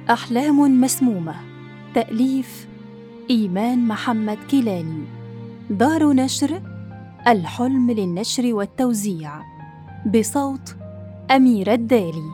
أحلام مسمومة. تأليف إيمان محمد كيلاني. دار نشر الحلم للنشر والتوزيع، بصوت أميرة الدالي.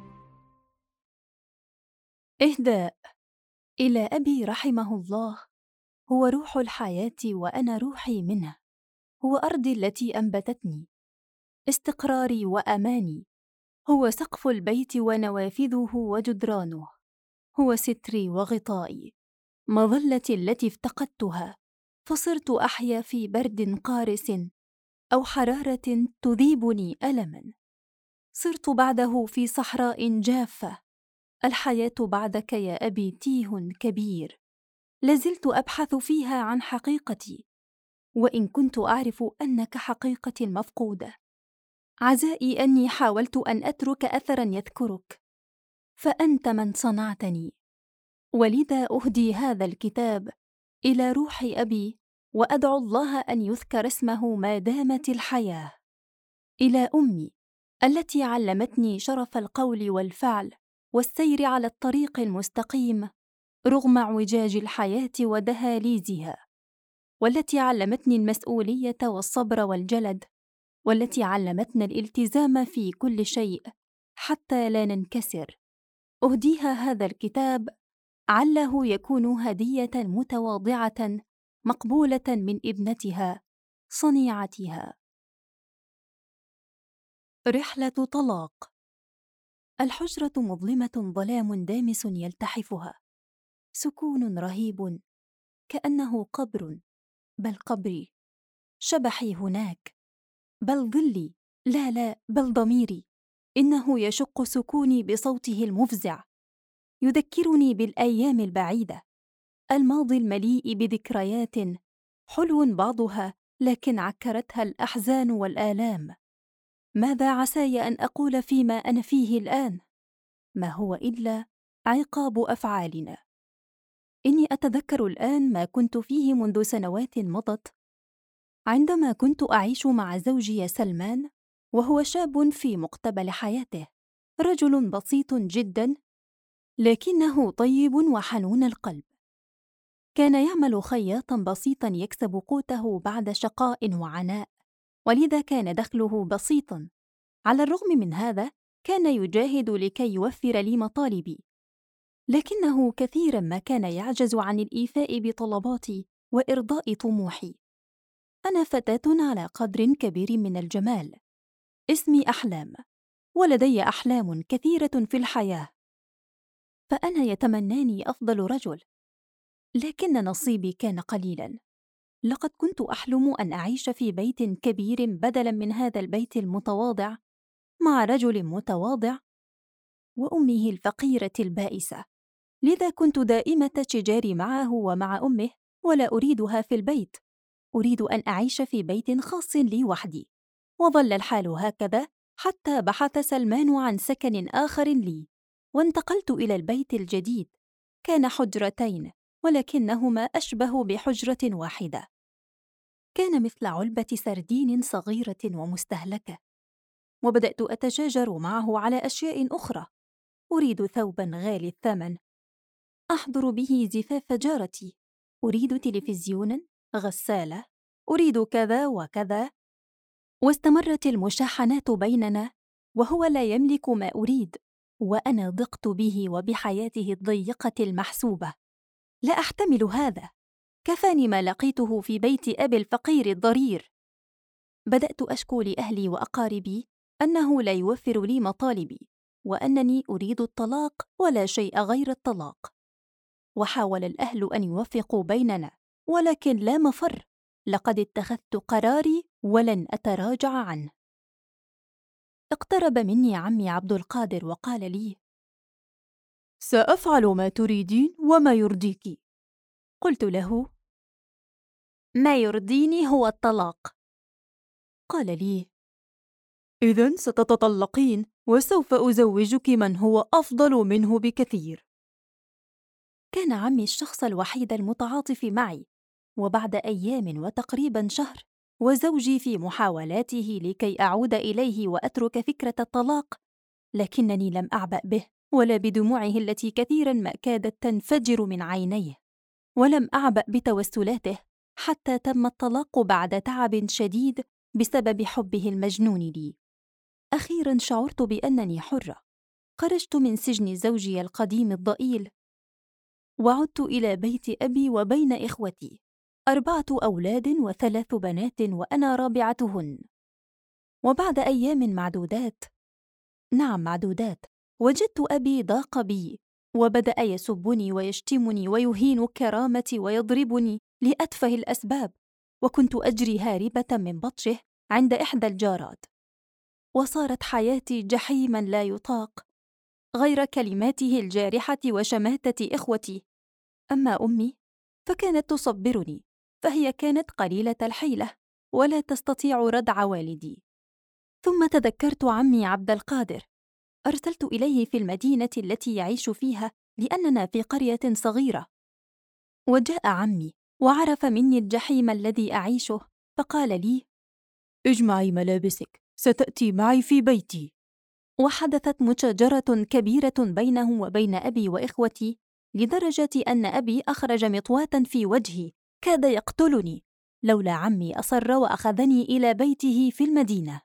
إهداء. إلى أبي رحمه الله، هو روح الحياة وأنا روحي منه، هو أرضي التي أنبتتني، استقراري وأماني، هو سقف البيت ونوافذه وجدرانه، هو ستري وغطائي، مظلتي التي افتقدتها فصرت أحيا في برد قارس أو حرارة تذيبني ألماً. صرت بعده في صحراء جافة. الحياة بعدك يا أبي تيه كبير، لازلت أبحث فيها عن حقيقتي، وإن كنت أعرف أنك حقيقتي المفقودة. عزائي أني حاولت أن أترك أثراً يذكرك، فأنت من صنعتني. ولذا أهدي هذا الكتاب إلى روح أبي، وأدعو الله أن يذكر اسمه ما دامت الحياة. إلى أمي التي علمتني شرف القول والفعل والسير على الطريق المستقيم رغم اعوجاج الحياة ودهاليزها، والتي علمتني المسؤولية والصبر والجلد، والتي علمتنا الالتزام في كل شيء حتى لا ننكسر. أهديها هذا الكتاب عله يكون هدية متواضعة مقبولة من ابنتها صنيعتها. رحلة طلاق. الحجرة مظلمة، ظلام دامس يلتحفها، سكون رهيب كأنه قبر، بل قبري، شبحي هناك، بل ظلي، لا بل ضميري، إنه يشق سكوني بصوته المفزع، يذكرني بالأيام البعيدة، الماضي المليء بذكريات حلو بعضها لكن عكرتها الأحزان والآلام. ماذا عساي أن أقول فيما أنا فيه الآن؟ ما هو إلا عقاب أفعالنا. إني أتذكر الآن ما كنت فيه منذ سنوات مضت، عندما كنت أعيش مع زوجي سلمان، وهو شاب في مقتبل حياته، رجل بسيط جدا لكنه طيب وحنون القلب. كان يعمل خياطا بسيطا يكسب قوته بعد شقاء وعناء، ولذا كان دخله بسيطا. على الرغم من هذا كان يجاهد لكي يوفر لي مطالبي، لكنه كثيرا ما كان يعجز عن الإيفاء بطلباتي وإرضاء طموحي. أنا فتاة على قدر كبير من الجمال، اسمي أحلام، ولدي أحلام كثيرة في الحياة، فأنا يتمناني أفضل رجل، لكن نصيبي كان قليلا. لقد كنت أحلم أن أعيش في بيت كبير بدلا من هذا البيت المتواضع، مع رجل متواضع وأمه الفقيرة البائسة. لذا كنت دائمة شجاري معه ومع أمه، ولا أريدها في البيت، أريد أن أعيش في بيت خاص لي وحدي. وظل الحال هكذا حتى بحث سلمان عن سكن آخر لي، وانتقلت إلى البيت الجديد. كان حجرتين ولكنهما أشبه بحجرة واحدة، كان مثل علبة سردين صغيرة ومستهلكة. وبدأت أتشاجر معه على أشياء أخرى. أريد ثوبا غالي الثمن أحضر به زفاف جارتي، أريد تلفزيونا، غسالة، أريد كذا وكذا. واستمرت المشاحنات بيننا، وهو لا يملك ما أريد، وأنا ضقت به وبحياته الضيقة المحسوبة. لا أحتمل هذا، كفاني ما لقيته في بيت أبي الفقير الضرير. بدأت أشكو لأهلي وأقاربي أنه لا يوفر لي مطالبي، وأنني أريد الطلاق ولا شيء غير الطلاق. وحاول الأهل أن يوفقوا بيننا، ولكن لا مفر، لقد اتخذت قراري ولن أتراجع عنه. اقترب مني عمي عبد القادر وقال لي: سأفعل ما تريدين وما يرضيك. قلت له: ما يرضيني هو الطلاق. قال لي: إذن ستتطلقين، وسوف أزوجك من هو أفضل منه بكثير. كان عمي الشخص الوحيد المتعاطف معي، وبعد أيام وتقريبا شهر وزوجي في محاولاته لكي أعود إليه وأترك فكرة الطلاق، لكنني لم أعبأ به، ولا بدموعه التي كثيرا ما كادت تنفجر من عينيه، ولم أعبأ بتوسلاته حتى تم الطلاق بعد تعب شديد بسبب حبه المجنون لي. أخيرا شعرت بأنني حرة. خرجت من سجن زوجي القديم الضئيل، وعدت إلى بيت أبي وبين إخوتي، 4 أولاد و3 بنات وأنا رابعتهن. وبعد أيام معدودات، نعم معدودات، وجدت أبي ضاق بي، وبدأ يسبني ويشتمني ويهين كرامتي ويضربني لأتفه الأسباب، وكنت أجري هاربة من بطشه عند إحدى الجارات. وصارت حياتي جحيما لا يطاق، غير كلماته الجارحة وشماتة إخوتي. أما أمي فكانت تصبرني، فهي كانت قليلة الحيلة ولا تستطيع ردع والدي. ثم تذكرت عمي عبد القادر، أرسلت إليه في المدينة التي يعيش فيها لأننا في قرية صغيرة. وجاء عمي وعرف مني الجحيم الذي أعيشه، فقال لي: اجمعي ملابسك، ستأتي معي في بيتي. وحدثت مشاجرة كبيرة بينه وبين أبي وإخوتي، لدرجة أن أبي أخرج مطواة في وجهي كاد يقتلني، لولا عمي أصر وأخذني إلى بيته في المدينة.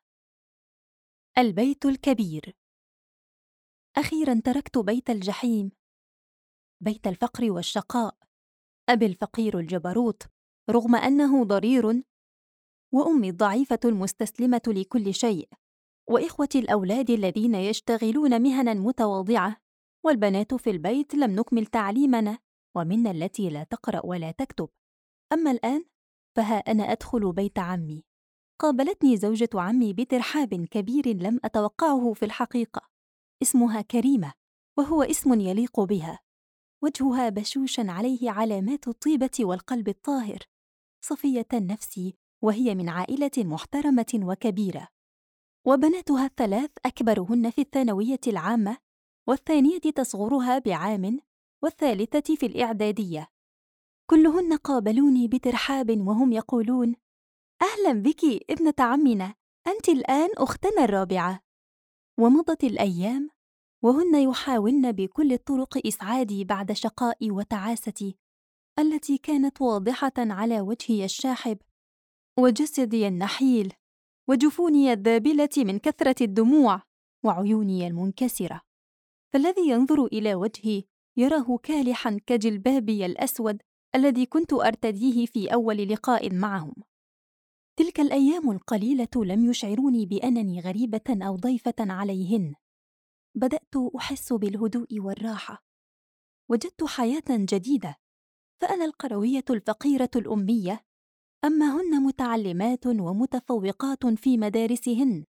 البيت الكبير. أخيراً تركت بيت الجحيم، بيت الفقر والشقاء، أبي الفقير الجبروت رغم أنه ضرير، وأمي الضعيفة المستسلمة لكل شيء، وإخوتي الأولاد الذين يشتغلون مهناً متواضعة، والبنات في البيت لم نكمل تعليمنا، ومنا التي لا تقرأ ولا تكتب. أما الآن فها أنا أدخل بيت عمي. قابلتني زوجة عمي بترحاب كبير لم أتوقعه في الحقيقة. اسمها كريمة، وهو اسم يليق بها. وجهها بشوش عليه علامات الطيبة والقلب الطاهر، صفية النفس، وهي من عائلة محترمة وكبيرة. وبناتها ال3 أكبرهن في الثانوية العامة، والثانية تصغرها بعام، والثالثة في الإعدادية. كلهن قابلوني بترحاب وهم يقولون: أهلا بك ابنة عمنا، أنت الآن أختنا الرابعة. ومضت الأيام وهن يحاولن بكل الطرق إسعادي بعد شقائي وتعاستي التي كانت واضحة على وجهي الشاحب وجسدي النحيل وجفوني الذابلة من كثرة الدموع وعيوني المنكسرة. فالذي ينظر إلى وجهي يراه كالحا كجلبابي الأسود الذي كنت أرتديه في أول لقاء معهم. تلك الأيام القليلة لم يشعروني بأنني غريبة أو ضيفة عليهن. بدأت أحس بالهدوء والراحة، وجدت حياة جديدة، فأنا القروية الفقيرة الأمية، أما هن متعلمات ومتفوقات في مدارسهن.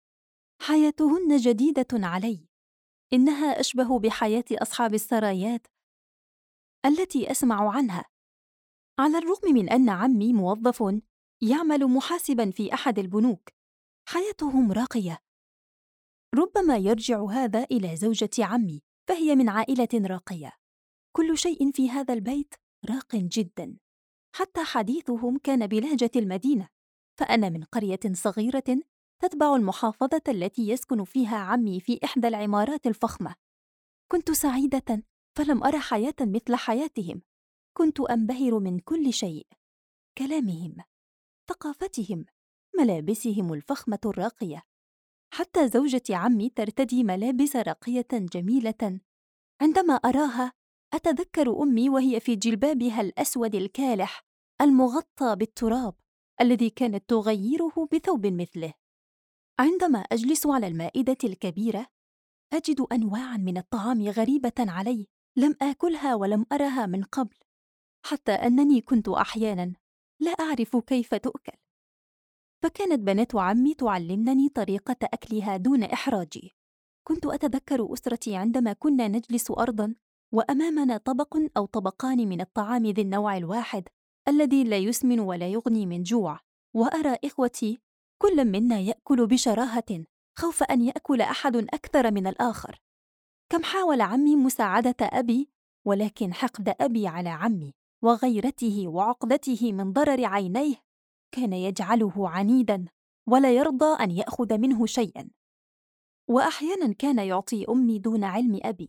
حياتهن جديدة علي، إنها أشبه بحياة أصحاب السرايات التي أسمع عنها. على الرغم من أن عمي موظف يعمل محاسبا في أحد البنوك، حياتهم راقية. ربما يرجع هذا إلى زوجة عمي، فهي من عائلة راقية. كل شيء في هذا البيت راق جدا، حتى حديثهم كان بلهجة المدينة، فأنا من قرية صغيرة تتبع المحافظة التي يسكن فيها عمي في إحدى العمارات الفخمة. كنت سعيدة، فلم أرى حياة مثل حياتهم. كنت أنبهر من كل شيء: كلامهم، ثقافتهم، ملابسهم الفخمة الراقية. حتى زوجة عمي ترتدي ملابس راقية جميلة. عندما أراها أتذكر أمي وهي في جلبابها الأسود الكالح المغطى بالتراب الذي كانت تغيره بثوب مثله. عندما أجلس على المائدة الكبيرة أجد أنواعاً من الطعام غريبة علي لم آكلها ولم أرها من قبل، حتى أنني كنت أحياناً لا أعرف كيف تؤكل. فكانت بنات عمي تعلمنني طريقة أكلها دون إحراجي. كنت أتذكر أسرتي عندما كنا نجلس أرضاً وأمامنا طبق أو طبقان من الطعام ذي النوع الواحد الذي لا يسمن ولا يغني من جوع، وأرى إخوتي كل منا يأكل بشراهة خوف أن يأكل أحد أكثر من الآخر. كم حاول عمي مساعدة أبي، ولكن حقد أبي على عمي وغيرته وعقدته من ضرر عينيه كان يجعله عنيداً ولا يرضى أن يأخذ منه شيئاً. وأحياناً كان يعطي أمي دون علم أبي.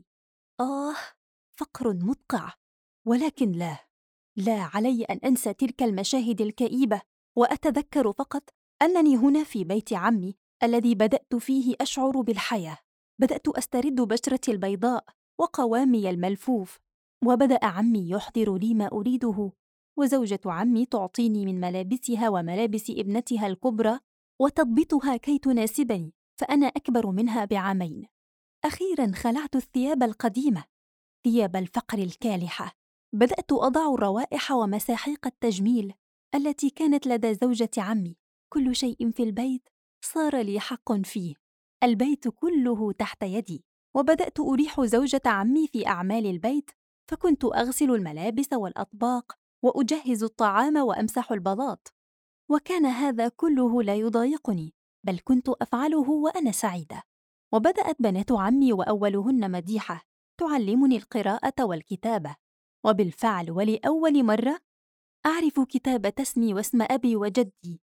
فقر مدقع. ولكن لا علي أن أنسى تلك المشاهد الكئيبة، وأتذكر فقط أنني هنا في بيت عمي الذي بدأت فيه أشعر بالحياة. بدأت أسترد بشرتي البيضاء وقوامي الملفوف، وبدأ عمي يحضر لي ما أريده، وزوجة عمي تعطيني من ملابسها وملابس ابنتها الكبرى وتضبطها كي تناسبني، فأنا أكبر منها بعامين. أخيراً خلعت الثياب القديمة، ثياب الفقر الكالحة. بدأت أضع الروائح ومساحيق التجميل التي كانت لدى زوجة عمي. كل شيء في البيت صار لي حق فيه، البيت كله تحت يدي. وبدأت أريح زوجة عمي في أعمال البيت، فكنت أغسل الملابس والأطباق وأجهز الطعام وأمسح البلاط. وكان هذا كله لا يضايقني، بل كنت أفعله وأنا سعيدة. وبدأت بنات عمي وأولهن مديحة تعلمني القراءة والكتابة، وبالفعل ولأول مرة أعرف كتابة اسمي واسم أبي وجدي.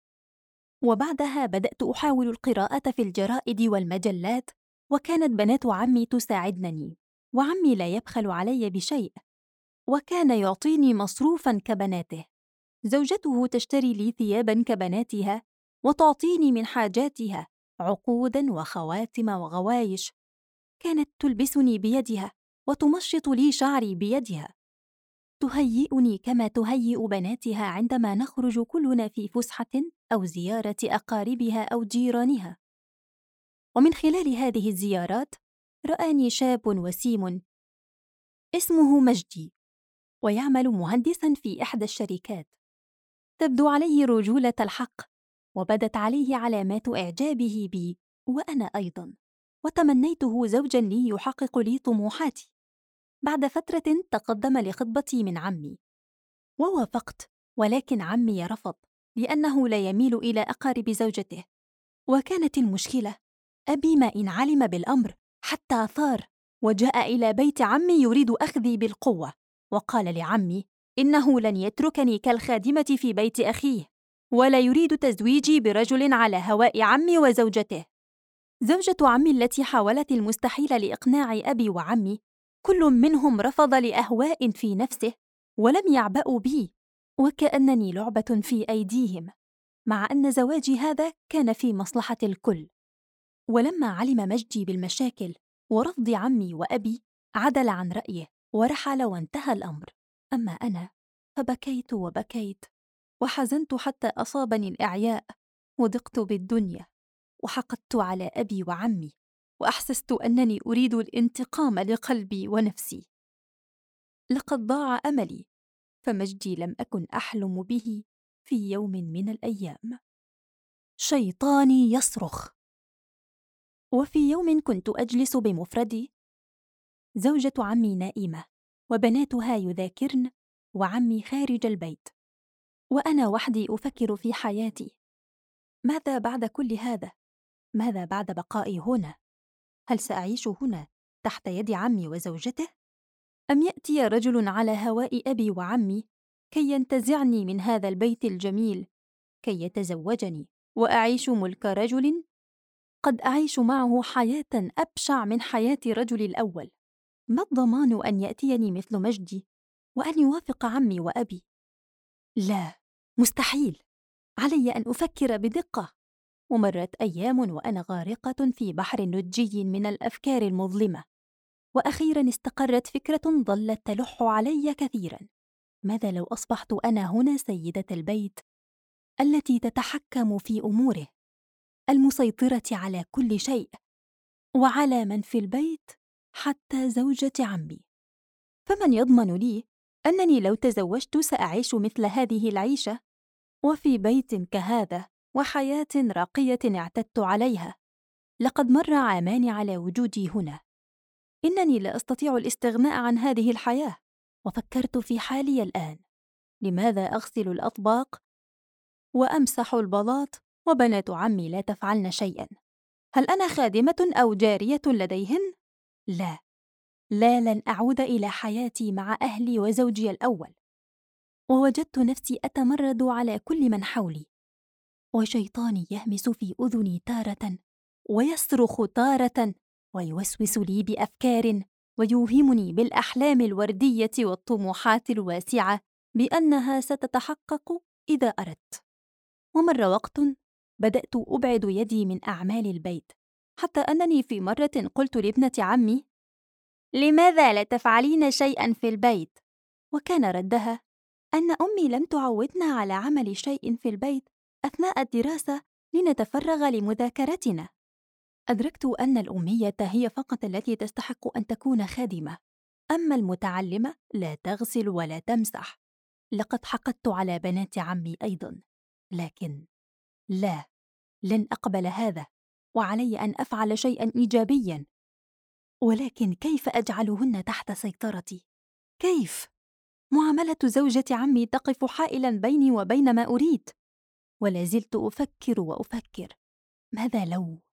وبعدها بدأت أحاول القراءة في الجرائد والمجلات، وكانت بنات عمي تساعدنني، وعمي لا يبخل علي بشيء، وكان يعطيني مصروفاً كبناته. زوجته تشتري لي ثياباً كبناتها، وتعطيني من حاجاتها عقوداً وخواتم وغوايش. كانت تلبسني بيدها وتمشط لي شعري بيدها، تهيئني كما تهيئ بناتها عندما نخرج كلنا في فسحة أو زيارة أقاربها أو جيرانها. ومن خلال هذه الزيارات رآني شاب وسيم اسمه مجدي، ويعمل مهندساً في إحدى الشركات. تبدو عليه رجولة الحق، وبدت عليه علامات إعجابه بي وأنا أيضاً، وتمنيته زوجاً لي يحقق لي طموحاتي. بعد فترة تقدم لخطبتي من عمي، ووافقت، ولكن عمي رفض لأنه لا يميل إلى أقارب زوجته. وكانت المشكلة أبي ما إن علم بالأمر حتى ثار وجاء إلى بيت عمي يريد أخذي بالقوة، وقال لعمي إنه لن يتركني كالخادمة في بيت أخيه، ولا يريد تزويجي برجل على هواء عمي وزوجته. زوجة عمي التي حاولت المستحيل لإقناع أبي وعمي، كل منهم رفض لأهواء في نفسه ولم يعبأوا بي، وكأنني لعبة في أيديهم، مع أن زواجي هذا كان في مصلحة الكل. ولما علم مجدي بالمشاكل ورفض عمي وأبي عدل عن رأيه ورحل، وانتهى الأمر. أما أنا فبكيت وبكيت وحزنت حتى أصابني الإعياء، وضقت بالدنيا، وحقدت على أبي وعمي، وأحسست أنني أريد الانتقام لقلبي ونفسي. لقد ضاع أملي، فمجدي لم أكن أحلم به في يوم من الأيام. شيطاني يصرخ. وفي يوم كنت أجلس بمفردي، زوجة عمي نائمة وبناتها يذاكرن، وعمي خارج البيت، وأنا وحدي أفكر في حياتي. ماذا بعد كل هذا؟ ماذا بعد بقائي هنا؟ هل سأعيش هنا تحت يد عمي وزوجته؟ أم يأتي رجل على هواء أبي وعمي كي ينتزعني من هذا البيت الجميل، كي يتزوجني وأعيش ملك رجل قد أعيش معه حياة أبشع من حياة رجلي الأول؟ ما الضمان أن يأتيني مثل مجدي وأن يوافق عمي وأبي؟ لا، مستحيل. علي أن أفكر بدقة. ومرت أيام وأنا غارقة في بحر نجي من الأفكار المظلمة، وأخيراً استقرت فكرة ظلت تلح علي كثيراً. ماذا لو أصبحت أنا هنا سيدة البيت التي تتحكم في أموره، المسيطرة على كل شيء وعلى من في البيت حتى زوجة عمي؟ فمن يضمن لي أنني لو تزوجت سأعيش مثل هذه العيشة وفي بيت كهذا وحياة راقية اعتدت عليها؟ لقد مر عامان على وجودي هنا. إنني لا أستطيع الاستغناء عن هذه الحياة. وفكرت في حالي الآن، لماذا أغسل الأطباق وأمسح البلاط وبنات عمي لا تفعلن شيئاً؟ هل أنا خادمة أو جارية لديهن؟ لا، لن أعود إلى حياتي مع أهلي وزوجي الأول. ووجدت نفسي أتمرد على كل من حولي، وشيطاني يهمس في أذني تارة ويصرخ تارة ويوسوس لي بأفكار ويوهمني بالأحلام الوردية والطموحات الواسعة بأنها ستتحقق إذا أردت. ومر وقت بدأت أبعد يدي من أعمال البيت، حتى أنني في مرة قلت لابنة عمي: لماذا لا تفعلين شيئا في البيت؟ وكان ردها أن أمي لم تعودنا على عمل شيء في البيت أثناء الدراسة لنتفرغ لمذاكرتنا. أدركت أن الأمية هي فقط التي تستحق أن تكون خادمة، أما المتعلمة لا تغسل ولا تمسح. لقد حقدت على بنات عمي أيضا، لكن لا، لن أقبل هذا، وعلي أن أفعل شيئا إيجابيا. ولكن كيف أجعلهن تحت سيطرتي؟ كيف؟ معاملة زوجة عمي تقف حائلا بيني وبين ما أريد، ولا زلت أفكر وأفكر: ماذا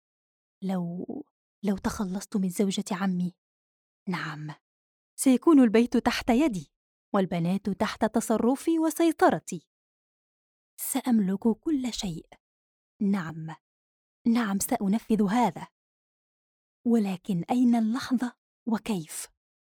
لو لو تخلصت من زوجة عمي؟ نعم، سيكون البيت تحت يدي، والبنات تحت تصرفي وسيطرتي. سأملك كل شيء. نعم، نعم، سأنفذ هذا. ولكن أين اللحظة وكيف؟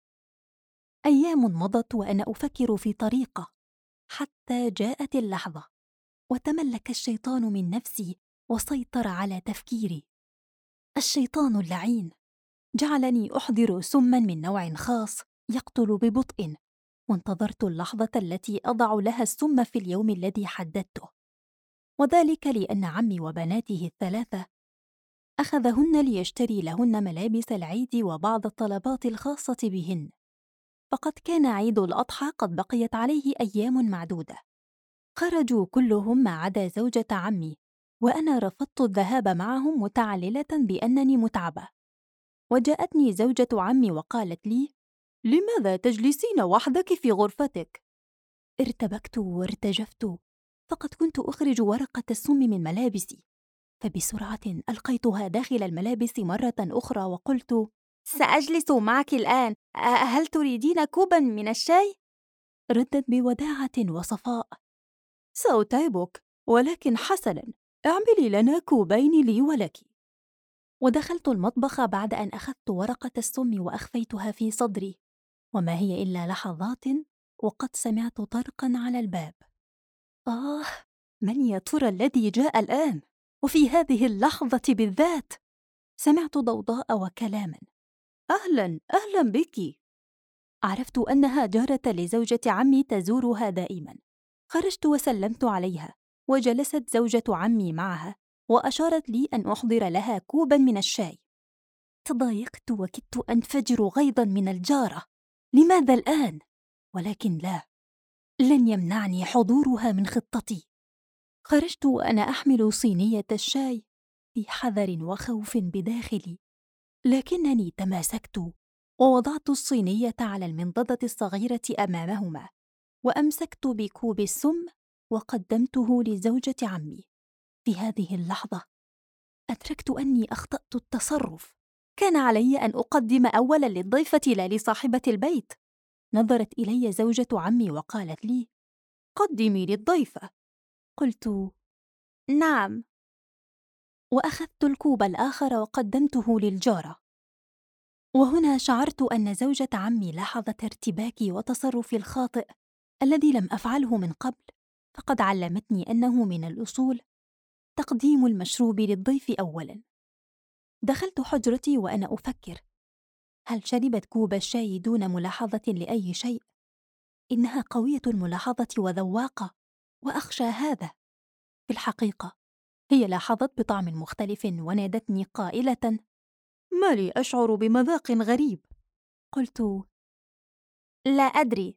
أيام مضت وأنا أفكر في طريقة، حتى جاءت اللحظة وتملك الشيطان من نفسي وسيطر على تفكيري. الشيطان اللعين جعلني أحضر سماً من نوع خاص يقتل ببطء، وانتظرت اللحظة التي أضع لها السم في اليوم الذي حددته، وذلك لأن عمي وبناته الثلاثة أخذهن ليشتري لهن ملابس العيد وبعض الطلبات الخاصة بهن، فقد كان عيد الأضحى قد بقيت عليه أيام معدودة. خرجوا كلهم ما عدا زوجة عمي، وأنا رفضت الذهاب معهم متعللة بأنني متعبة. وجاءتني زوجة عمي وقالت لي: لماذا تجلسين وحدك في غرفتك؟ ارتبكت وارتجفت، فقد كنت أخرج ورقة السم من ملابسي، فبسرعة ألقيتها داخل الملابس مرة أخرى وقلت: سأجلس معك الآن، هل تريدين كوبا من الشاي؟ ردت بوداعة وصفاء: سأتعبك، ولكن حسناً، اعملي لنا كوبين لي ولك. ودخلت المطبخ بعد أن أخذت ورقة السم وأخفيتها في صدري، وما هي إلا لحظات وقد سمعت طرقاً على الباب. آه، من يا ترى الذي جاء الآن؟ وفي هذه اللحظة بالذات سمعت ضوضاء وكلاماً: أهلاً، أهلاً بك. عرفت أنها جارة لزوجة عمي تزورها دائماً. خرجت وسلمت عليها، وجلست زوجة عمي معها وأشارت لي أن أحضر لها كوباً من الشاي. تضايقت وكدت أنفجر غيظاً من الجارة. لماذا الآن؟ ولكن لا، لن يمنعني حضورها من خطتي. خرجت وأنا أحمل صينية الشاي في حذر وخوف بداخلي، لكنني تماسكت ووضعت الصينية على المنضدة الصغيرة أمامهما، وأمسكت بكوب السم وقدمته لزوجة عمي. في هذه اللحظة أدركت أني أخطأت التصرف. كان علي أن أقدم أولاً للضيفة لا لصاحبة البيت. نظرت إلي زوجة عمي وقالت لي: قدمي للضيفة. قلت: نعم، وأخذت الكوب الآخر وقدمته للجارة. وهنا شعرت أن زوجة عمي لاحظت ارتباكي وتصرفي الخاطئ الذي لم أفعله من قبل، فقد علمتني أنه من الأصول تقديم المشروب للضيف أولاً. دخلت حجرتي وأنا أفكر: هل شربت كوب الشاي دون ملاحظة لأي شيء؟ إنها قوية الملاحظة وذواقة، وأخشى هذا. في الحقيقة هي لاحظت بطعم مختلف ونادتني قائلة: ما لي أشعر بمذاق غريب. قلت: لا أدري.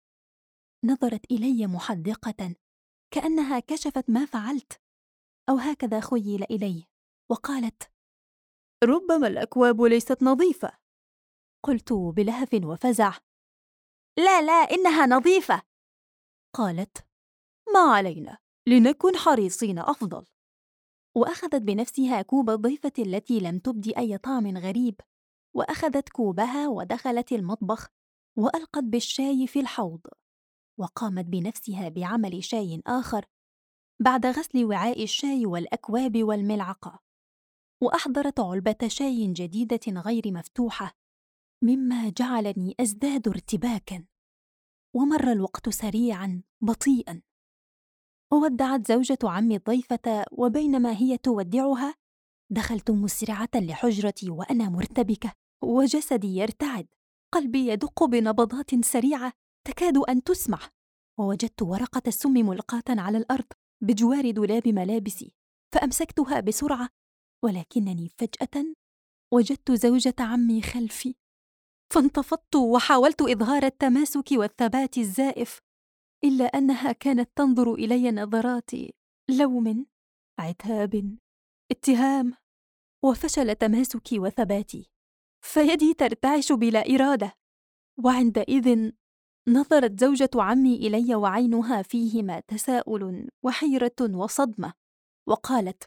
نظرت إلي محدقة كأنها كشفت ما فعلت، أو هكذا خيل إلي، وقالت: ربما الأكواب ليست نظيفة. قلت بلهف وفزع: لا لا، إنها نظيفة. قالت: ما علينا، لنكن حريصين أفضل. وأخذت بنفسها كوب الضيفة التي لم تبدي أي طعم غريب، وأخذت كوبها ودخلت المطبخ وألقت بالشاي في الحوض، وقامت بنفسها بعمل شاي آخر بعد غسل وعاء الشاي والأكواب والملعقة. وأحضرت علبة شاي جديدة غير مفتوحة، مما جعلني أزداد ارتباكاً. ومر الوقت سريعاً بطيئاً، وودعت زوجة عمي الضيفة، وبينما هي تودعها دخلت مسرعة لحجرتي وأنا مرتبكة وجسدي يرتعد، قلبي يدق بنبضات سريعة تكاد أن تسمع. ووجدت ورقة السم ملقاة على الأرض بجوار دولاب ملابسي، فأمسكتها بسرعة، ولكنني فجأة وجدت زوجة عمي خلفي، فانتفضت وحاولت إظهار التماسك والثبات الزائف، إلا أنها كانت تنظر إلي نظرات لوم، عتاب، اتهام، وفشل تماسكي وثباتي، فيدي ترتعش بلا إرادة. وعندئذ نظرت زوجة عمي إلي وعينها فيهما تساؤل وحيرة وصدمة، وقالت: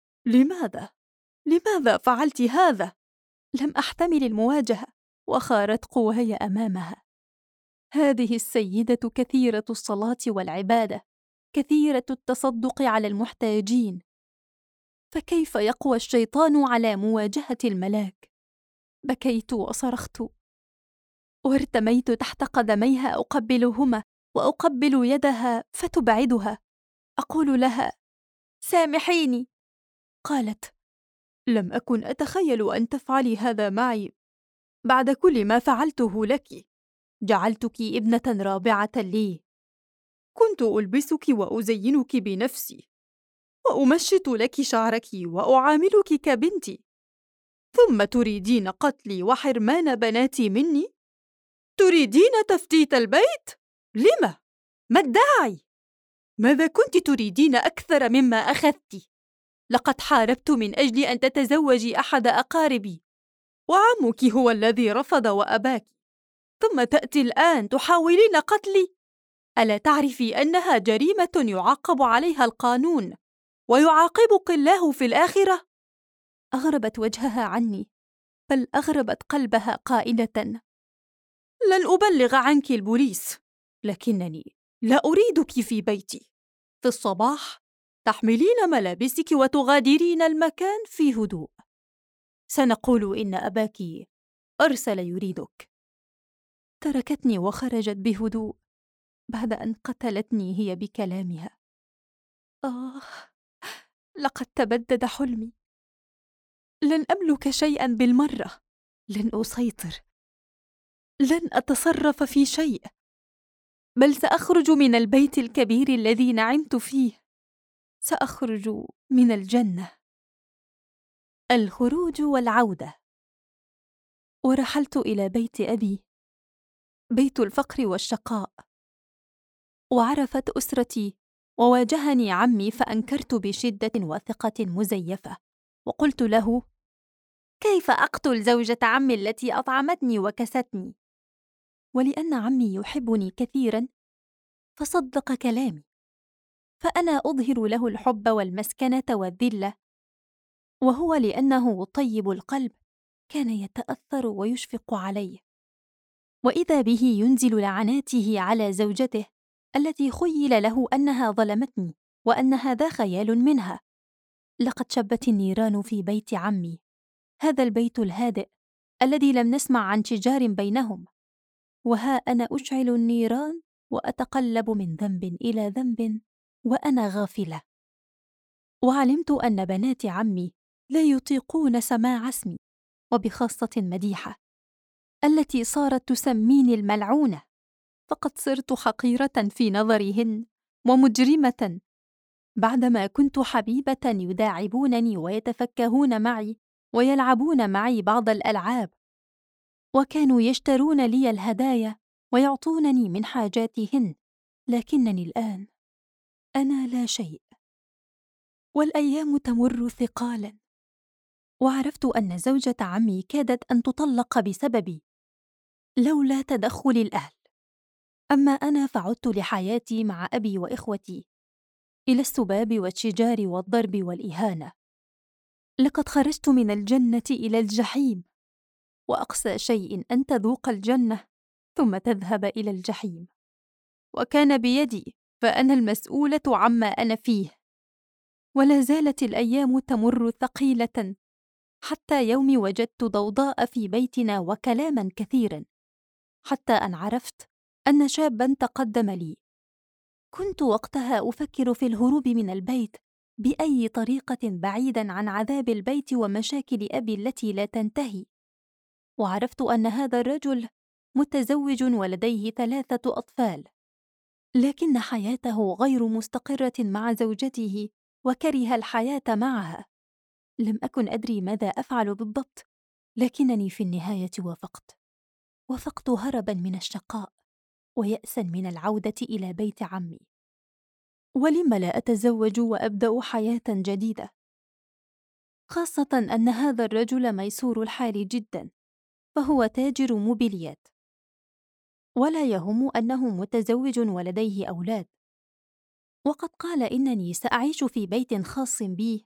لماذا فعلت هذا؟ لم أحتمل المواجهة، وخارت قواي أمامها. هذه السيدة كثيرة الصلاة والعبادة، كثيرة التصدق على المحتاجين، فكيف يقوى الشيطان على مواجهة الملاك؟ بكيت وصرخت، وارتميت تحت قدميها أقبلهما وأقبل يدها فتبعدها. أقول لها: سامحيني. قالت: لم أكن أتخيل أن تفعلي هذا معي بعد كل ما فعلته لك. جعلتك ابنة رابعة لي، كنت ألبسك وأزينك بنفسي، وأمشط لك شعرك وأعاملك كبنتي، ثم تريدين قتلي وحرمان بناتي مني؟ تريدين تفتيت البيت؟ لم؟ ما الداعي؟ ماذا كنت تريدين أكثر مما أخذت؟ لقد حاربت من أجل أن تتزوجي أحد أقاربي، وعمك هو الذي رفض وأباك، ثم تأتي الآن تحاولين قتلي؟ ألا تعرفي أنها جريمة يعاقب عليها القانون، ويعاقبك الله في الآخرة؟ أغربت وجهها عني، بل أغربت قلبها، قائلة: لن أبلغ عنك البوليس، لكنني لا أريدك في بيتي. في الصباح تحملين ملابسك وتغادرين المكان في هدوء. سنقول إن أباك أرسل يريدك. تركتني وخرجت بهدوء بعد أن قتلتني هي بكلامها. آه، لقد تبدد حلمي. لن أملك شيئا بالمرة، لن أسيطر، لن أتصرف في شيء، بل سأخرج من البيت الكبير الذي نعمت فيه، سأخرج من الجنة. الخروج والعودة. ورحلت إلى بيت أبي، بيت الفقر والشقاء. وعرفت أسرتي، وواجهني عمي، فأنكرت بشدة وثقة مزيفة، وقلت له: كيف أقتل زوجة عمي التي أطعمتني وكستني؟ ولأن عمي يحبني كثيرا فصدق كلامي، فأنا أظهر له الحب والمسكنة والذلة، وهو لأنه طيب القلب كان يتأثر ويشفق علي، وإذا به ينزل لعناته على زوجته التي خيل له أنها ظلمتني وأن هذا خيال منها. لقد شبت النيران في بيت عمي، هذا البيت الهادئ الذي لم نسمع عن شجار بينهم، وها أنا أشعل النيران وأتقلب من ذنب إلى ذنب وأنا غافلة. وعلمت أن بنات عمي لا يطيقون سماع اسمي، وبخاصة مديحة التي صارت تسميني الملعونة، فقد صرت حقيرة في نظرهن ومجرمة، بعدما كنت حبيبة يداعبونني ويتفكهون معي ويلعبون معي بعض الألعاب، وكانوا يشترون لي الهدايا ويعطونني من حاجاتهن. لكنني الآن أنا لا شيء، والأيام تمر ثقالا. وعرفت أن زوجة عمي كادت أن تطلق بسببي لولا تدخل الأهل، أما أنا فعدت لحياتي مع أبي وإخوتي، إلى السباب والشجار والضرب والإهانة. لقد خرجت من الجنة إلى الجحيم، وأقسى شيء أن تذوق الجنة ثم تذهب إلى الجحيم، وكان بيدي، فأنا المسؤولة عما أنا فيه. ولا زالت الأيام تمر ثقيلة حتى يوم وجدت ضوضاء في بيتنا وكلاما كثيرا، حتى أن عرفت أن شابا تقدم لي. كنت وقتها أفكر في الهروب من البيت بأي طريقة بعيدا عن عذاب البيت ومشاكل أبي التي لا تنتهي، وعرفت أن هذا الرجل متزوج ولديه 3 أطفال، لكن حياته غير مستقرة مع زوجته وكره الحياة معها. لم أكن أدري ماذا أفعل بالضبط، لكنني في النهاية وافقت هربا من الشقاء ويأسا من العودة إلى بيت عمي. ولم لا أتزوج وأبدأ حياة جديدة، خاصة أن هذا الرجل ميسور الحال جدا، فهو تاجر موبيليات، ولا يهم أنه متزوج ولديه أولاد، وقد قال إنني سأعيش في بيت خاص بي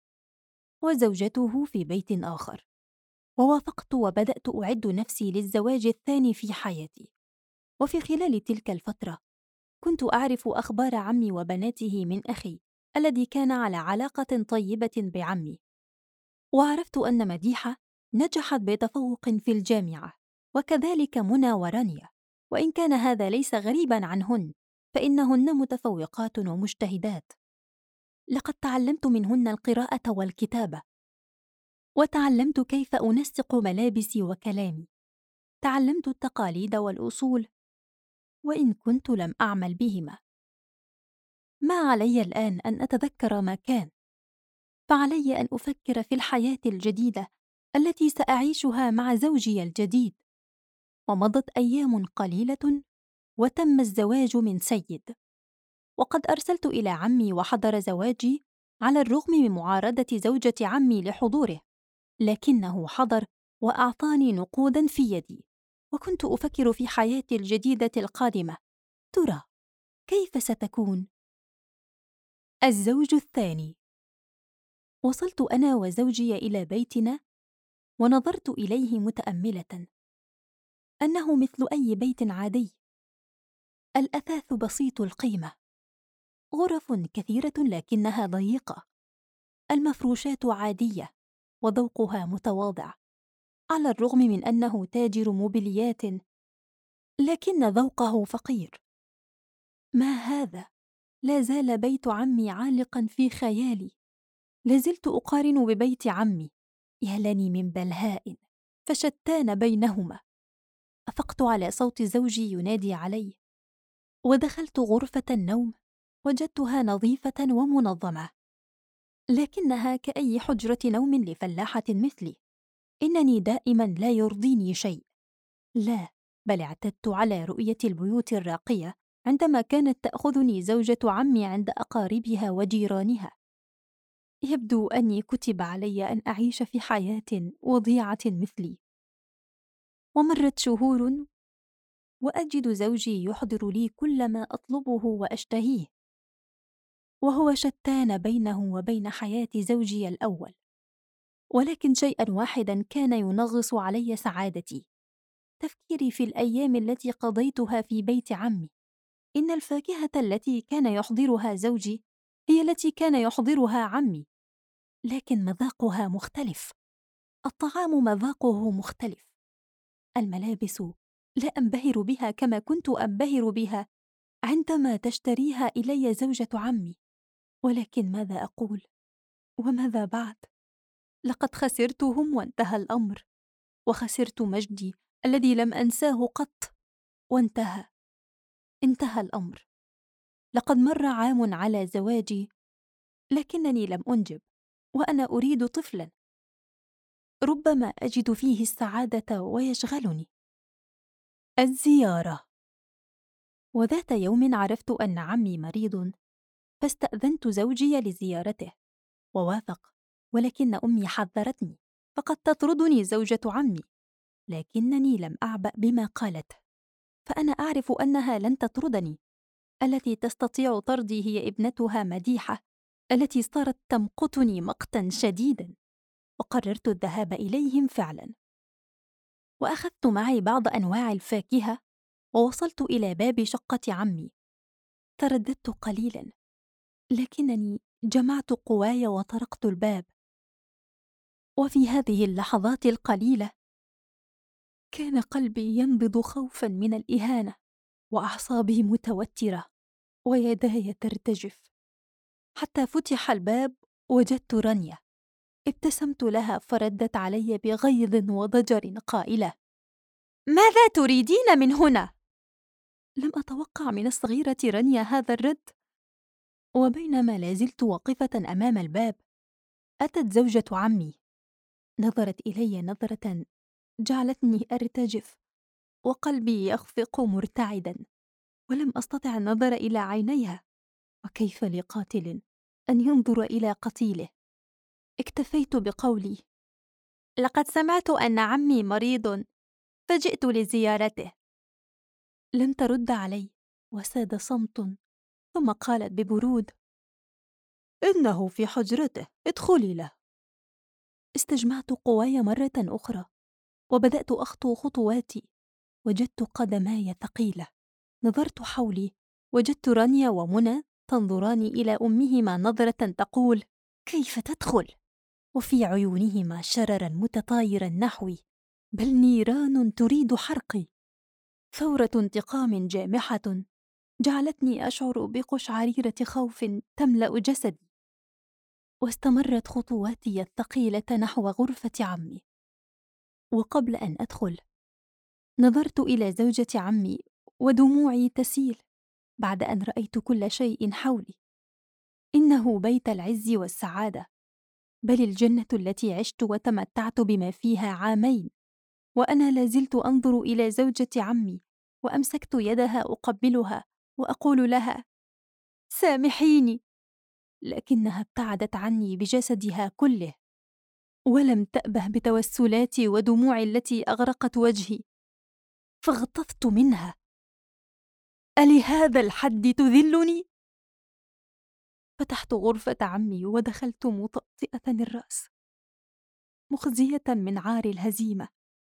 وزوجته في بيت آخر. ووافقت وبدأت أعد نفسي للزواج الثاني في حياتي. وفي خلال تلك الفترة كنت أعرف أخبار عمي وبناته من أخي الذي كان على علاقة طيبة بعمي، وعرفت أن مديحة نجحت بتفوق في الجامعة، وكذلك منى ورانيا، وإن كان هذا ليس غريبا عنهن فإنهن متفوقات ومجتهدات. لقد تعلمت منهن القراءة والكتابة، وتعلمت كيف أنسق ملابسي وكلامي. تعلمت التقاليد والأصول، وإن كنت لم أعمل بهما. ما علي الآن أن أتذكر ما كان، فعلي أن أفكر في الحياة الجديدة التي سأعيشها مع زوجي الجديد. ومضت أيام قليلة وتم الزواج من سيد، وقد أرسلت إلى عمي وحضر زواجي على الرغم من معارضة زوجة عمي لحضوره، لكنه حضر وأعطاني نقوداً في يدي. وكنت أفكر في حياتي الجديدة القادمة، ترى كيف ستكون؟ الزوج الثاني. وصلت أنا وزوجي إلى بيتنا ونظرت إليه متأملة، أنه مثل أي بيت عادي. الأثاث بسيط القيمة، غرف كثيرة لكنها ضيقة، المفروشات عادية وذوقها متواضع، على الرغم من أنه تاجر موبيليات لكن ذوقه فقير. ما هذا؟ لا زال بيت عمي عالقا في خيالي، لازلت أقارن ببيت عمي. يا لني من بلهاء فشتان بينهما. أفقت على صوت زوجي ينادي علي، ودخلت غرفة النوم وجدتها نظيفة ومنظمة، لكنها كأي حجرة نوم لفلاحة مثلي. إنني دائما لا يرضيني شيء، لا، بل اعتدت على رؤية البيوت الراقية عندما كانت تأخذني زوجة عمي عند أقاربها وجيرانها. يبدو أني كتب علي أن أعيش في حياة وضيعة مثلي. ومرت شهور وأجد زوجي يحضر لي كل ما أطلبه وأشتهيه، وهو شتان بينه وبين حياة زوجي الأول. ولكن شيئا واحدا كان ينغص علي سعادتي، تفكيري في الأيام التي قضيتها في بيت عمي. إن الفاكهة التي كان يحضرها زوجي هي التي كان يحضرها عمي، لكن مذاقها مختلف، الطعام مذاقه مختلف، الملابس لا أنبهر بها كما كنت أنبهر بها عندما تشتريها إلي زوجة عمي. ولكن ماذا أقول؟ وماذا بعد؟ لقد خسرتهم وانتهى الأمر، وخسرت مجدي الذي لم أنساه قط، انتهى الأمر. لقد مر عام على زواجي، لكنني لم أنجب، وأنا أريد طفلا ربما أجد فيه السعادة ويشغلني. الزيارة. وذات يوم عرفت أن عمي مريض، فاستأذنت زوجي لزيارته، ووافق، ولكن أمي حذرتني، فقد تطردني زوجة عمي. لكنني لم أعبأ بما قالته، فأنا أعرف أنها لن تطردني. التي تستطيع طردي هي ابنتها مديحة، التي صارت تمقتني مقتا شديدا. وقررت الذهاب إليهم فعلا، وأخذت معي بعض أنواع الفاكهة، ووصلت إلى باب شقة عمي. ترددت قليلا، لكنني جمعت قواي وطرقت الباب، وفي هذه اللحظات القليلة كان قلبي ينبض خوفا من الإهانة، وأعصابي متوترة، ويداي ترتجف. حتى فتح الباب وجدت رانيا. ابتسمت لها فردت علي بغيظ وضجر قائلة: ماذا تريدين من هنا؟ لم أتوقع من الصغيرة رانيا هذا الرد. وبينما لازلت واقفة أمام الباب أتت زوجة عمي. نظرت إلي نظرة جعلتني أرتجف وقلبي يخفق مرتعدا، ولم أستطع النظر إلى عينيها. وكيف لقاتل أن ينظر إلى قتيله؟ اكتفيت بقولي: لقد سمعت أن عمي مريض فجئت لزيارته. لم ترد علي وساد صمت، ثم قالت ببرود: إنه في حجرته، ادخلي له. استجمعت قواي مرة أخرى وبدأت أخطو خطواتي. وجدت قدماي ثقيلة. نظرت حولي وجدت رانيا ومنى تنظران إلى أمهما نظرة تقول: كيف تدخل؟ وفي عيونهما شررا متطايرا نحوي، بل نيران تريد حرقي. ثورة انتقام جامحة جعلتني أشعر بقشعريرة خوف تملأ جسدي. واستمرت خطواتي الثقيلة نحو غرفة عمي. وقبل أن أدخل نظرت إلى زوجة عمي ودموعي تسيل بعد أن رأيت كل شيء حولي. إنه بيت العز والسعادة، بل الجنة التي عشت وتمتعت بما فيها عامين، وأنا لازلت أنظر إلى زوجة عمي وأمسكت يدها أقبلها وأقول لها: سامحيني. لكنها ابتعدت عني بجسدها كله، ولم تأبه بتوسلاتي ودموعي التي أغرقت وجهي. فاغتظت منها: ألهذا الحد تذلني؟ فتحت غرفة عمي ودخلت مطأطئة الرأس، مخزية من عار الهزيمة،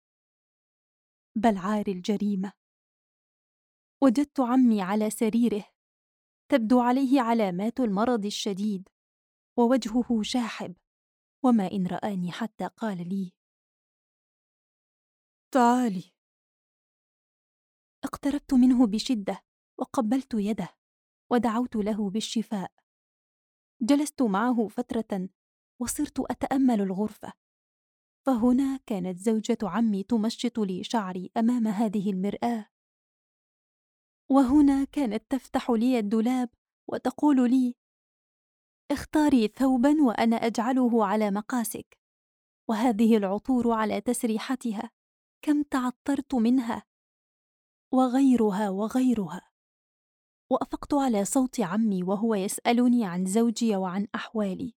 بل عار الجريمة. وجدت عمي على سريره، تبدو عليه علامات المرض الشديد، ووجهه شاحب، وما إن رآني حتى قال لي: تعالي. اقتربت منه بشدة وقبلت يده ودعوت له بالشفاء. جلست معه فترة وصرت أتأمل الغرفة، فهنا كانت زوجة عمي تمشط لي شعري أمام هذه المرآة، وهنا كانت تفتح لي الدولاب وتقول لي: اختاري ثوبا وأنا أجعله على مقاسك، وهذه العطور على تسريحتها كم تعطرت منها، وغيرها وغيرها. وأفقت على صوت عمي وهو يسألني عن زوجي وعن أحوالي،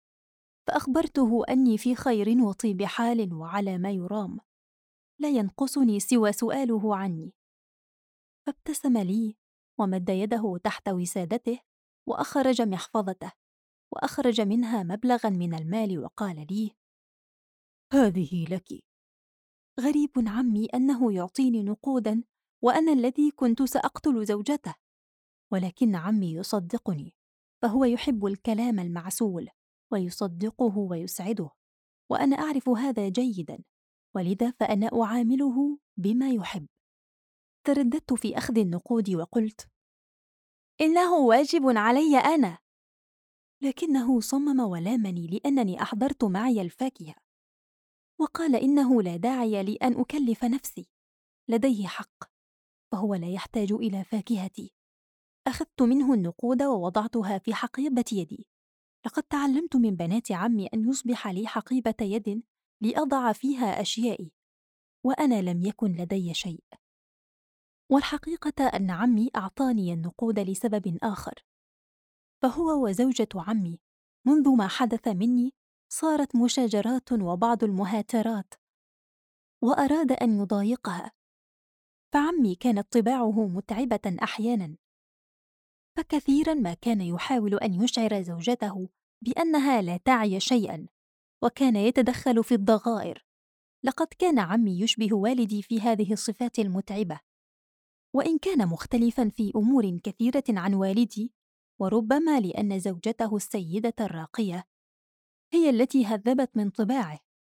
فأخبرته أني في خير وطيب حال وعلى ما يرام، لا ينقصني سوى سؤاله عني. فابتسم لي ومد يده تحت وسادته وأخرج محفظته وأخرج منها مبلغا من المال وقال لي: هذه لك. غريب عمي أنه يعطيني نقودا وأنا الذي كنت سأقتل زوجته، ولكن عمي يصدقني، فهو يحب الكلام المعسول ويصدقه ويسعده، وأنا أعرف هذا جيدا، ولذا فأنا أعامله بما يحب. ترددت في أخذ النقود وقلت: إنه واجب علي أنا. لكنه صمم ولامني لأنني أحضرت معي الفاكهة، وقال إنه لا داعي لي أن أكلف نفسي، لديه حق، فهو لا يحتاج إلى فاكهتي. أخذت منه النقود ووضعتها في حقيبة يدي. لقد تعلمت من بنات عمي أن يصبح لي حقيبة يد لأضع فيها أشيائي، وأنا لم يكن لدي شيء. والحقيقة أن عمي أعطاني النقود لسبب آخر، فهو وزوجة عمي منذ ما حدث مني صارت مشاجرات وبعض المهاترات، وأراد أن يضايقها، فعمي كانت طباعه متعبة أحيانا، فكثيرا ما كان يحاول أن يشعر زوجته بأنها لا تعي شيئا، وكان يتدخل في الضغائر. لقد كان عمي يشبه والدي في هذه الصفات المتعبة، وإن كان مختلفا في أمور كثيرة عن والدي، وربما لأن زوجته السيدة الراقية هي التي هذبت من طباعه،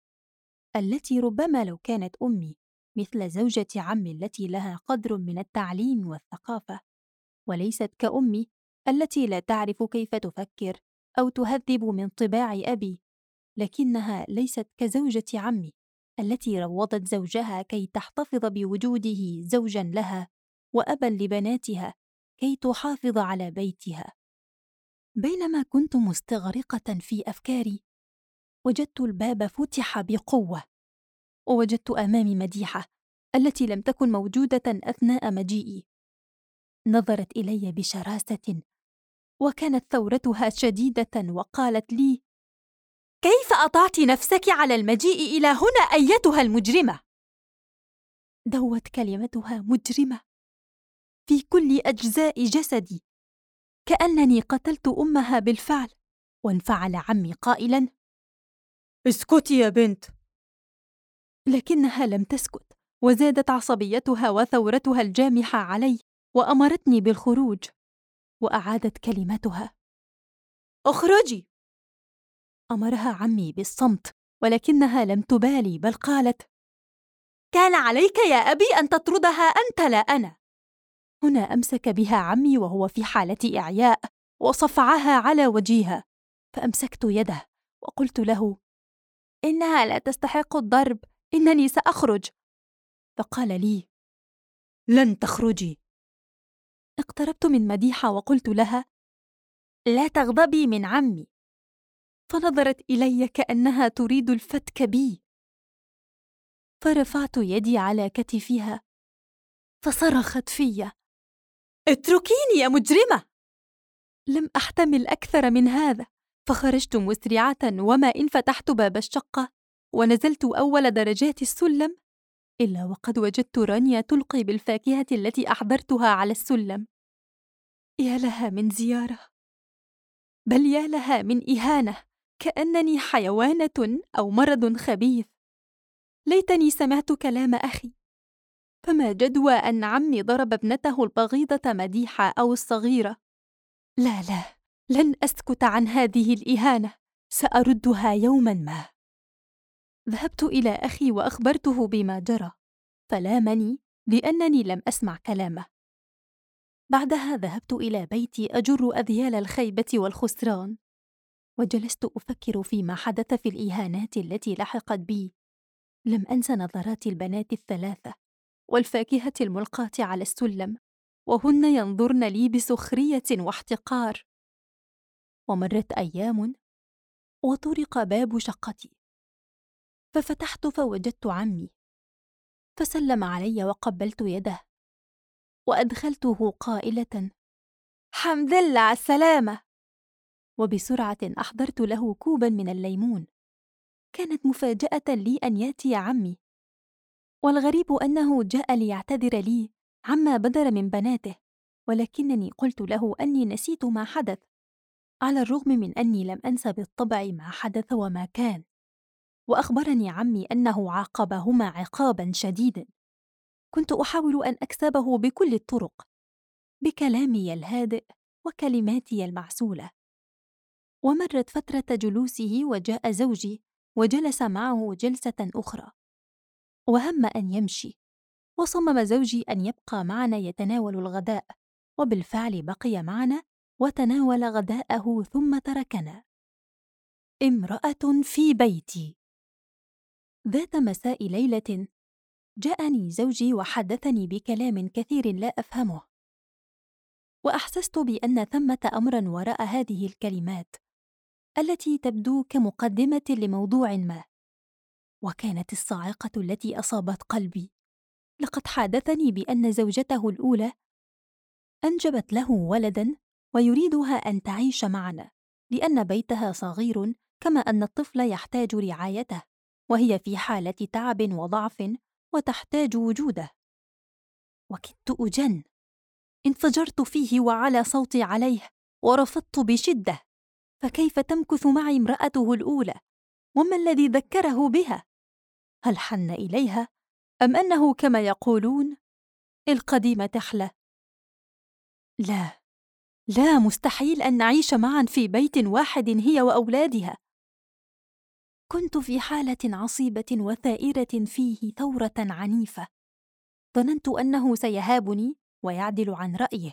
التي ربما لو كانت أمي مثل زوجة عمي التي لها قدر من التعليم والثقافة، وليست كأمي التي لا تعرف كيف تفكر أو تهذب من طباع أبي، لكنها ليست كزوجة عمي التي روضت زوجها كي تحتفظ بوجوده زوجا لها وأبا لبناتها كي تحافظ على بيتها. بينما كنت مستغرقة في أفكاري، وجدت الباب فتح بقوة، ووجدت أمامي مديحة التي لم تكن موجودة أثناء مجيئي. نظرت إلي بشراسة، وكانت ثورتها شديدة، وقالت لي: كيف أطعت نفسك على المجيء إلى هنا أيتها المجرمة؟ دوت كلمتها مجرمة في كل أجزاء جسدي، كأنني قتلت أمها بالفعل. وانفعل عمي قائلا: اسكتي يا بنت. لكنها لم تسكت، وزادت عصبيتها وثورتها الجامحة علي، وأمرتني بالخروج. وأعادت كلمتها: اخرجي. أمرها عمي بالصمت، ولكنها لم تبالي، بل قالت: كان عليك يا أبي أن تطردها أنت لا أنا. هنا أمسك بها عمي وهو في حالة إعياء، وصفعها على وجهها، فأمسكت يده وقلت له: إنها لا تستحق الضرب، إنني سأخرج. فقال لي: لن تخرجي. اقتربت من مديحة وقلت لها: لا تغضبي من عمي. فنظرت إلي كأنها تريد الفتك بي، فرفعت يدي على كتفها فصرخت في: اتركيني يا مجرمة. لم أحتمل أكثر من هذا، فخرجت مسرعة، وما إن فتحت باب الشقة ونزلت أول درجات السلم إلا وقد وجدت رانيا تلقي بالفاكهة التي أحضرتها على السلم. يا لها من زيارة، بل يا لها من إهانة، كأنني حيوانة أو مرض خبيث. ليتني سمعت كلام أخي، فما جدوى أن عمي ضرب ابنته البغيضة مديحة أو الصغيرة. لا لا، لن أسكت عن هذه الإهانة، سأردها يوما ما. ذهبت إلى أخي وأخبرته بما جرى، فلامني لأنني لم أسمع كلامه. بعدها ذهبت إلى بيتي أجر أذيال الخيبة والخسران، وجلست أفكر فيما حدث في الإهانات التي لحقت بي. لم أنس نظرات البنات الثلاثة والفاكهة الملقاة على السلم، وهن ينظرن لي بسخرية واحتقار. ومرت أيام، وطرق باب شقتي، ففتحت فوجدت عمي، فسلم علي وقبلت يده، وأدخلته قائلة: حمد لله على السلامة. وبسرعة أحضرت له كوبا من الليمون. كانت مفاجأة لي أن يأتي عمي، والغريب أنه جاء ليعتذر لي عما بدر من بناته، ولكنني قلت له أني نسيت ما حدث، على الرغم من أني لم أنس بالطبع ما حدث وما كان. وأخبرني عمي أنه عاقبهما عقابا شديدا. كنت أحاول أن أكسبه بكل الطرق، بكلامي الهادئ وكلماتي المعسولة. ومرت فترة جلوسه، وجاء زوجي وجلس معه جلسة أخرى، وهم أن يمشي، وصمم زوجي أن يبقى معنا يتناول الغداء، وبالفعل بقي معنا وتناول غداءه ثم تركنا. امرأة في بيتي. ذات مساء ليلة جاءني زوجي وحدثني بكلام كثير لا أفهمه، وأحسست بأن ثمة أمرا وراء هذه الكلمات التي تبدو كمقدمة لموضوع ما. وكانت الصاعقة التي أصابت قلبي. لقد حادثني بأن زوجته الأولى أنجبت له ولدا، ويريدها أن تعيش معنا، لأن بيتها صغير، كما أن الطفل يحتاج رعايته، وهي في حالة تعب وضعف وتحتاج وجوده. وكدت أجن. انفجرت فيه وعلى صوتي عليه، ورفضت بشدة. فكيف تمكث معي امرأته الأولى؟ وما الذي ذكره بها؟ هل حن إليها، أم أنه كما يقولون القديمة تحلى؟ لا لا، مستحيل أن نعيش معا في بيت واحد هي وأولادها. كنت في حالة عصيبة وثائرة فيه ثورة عنيفة. ظننت أنه سيهابني ويعدل عن رأيه،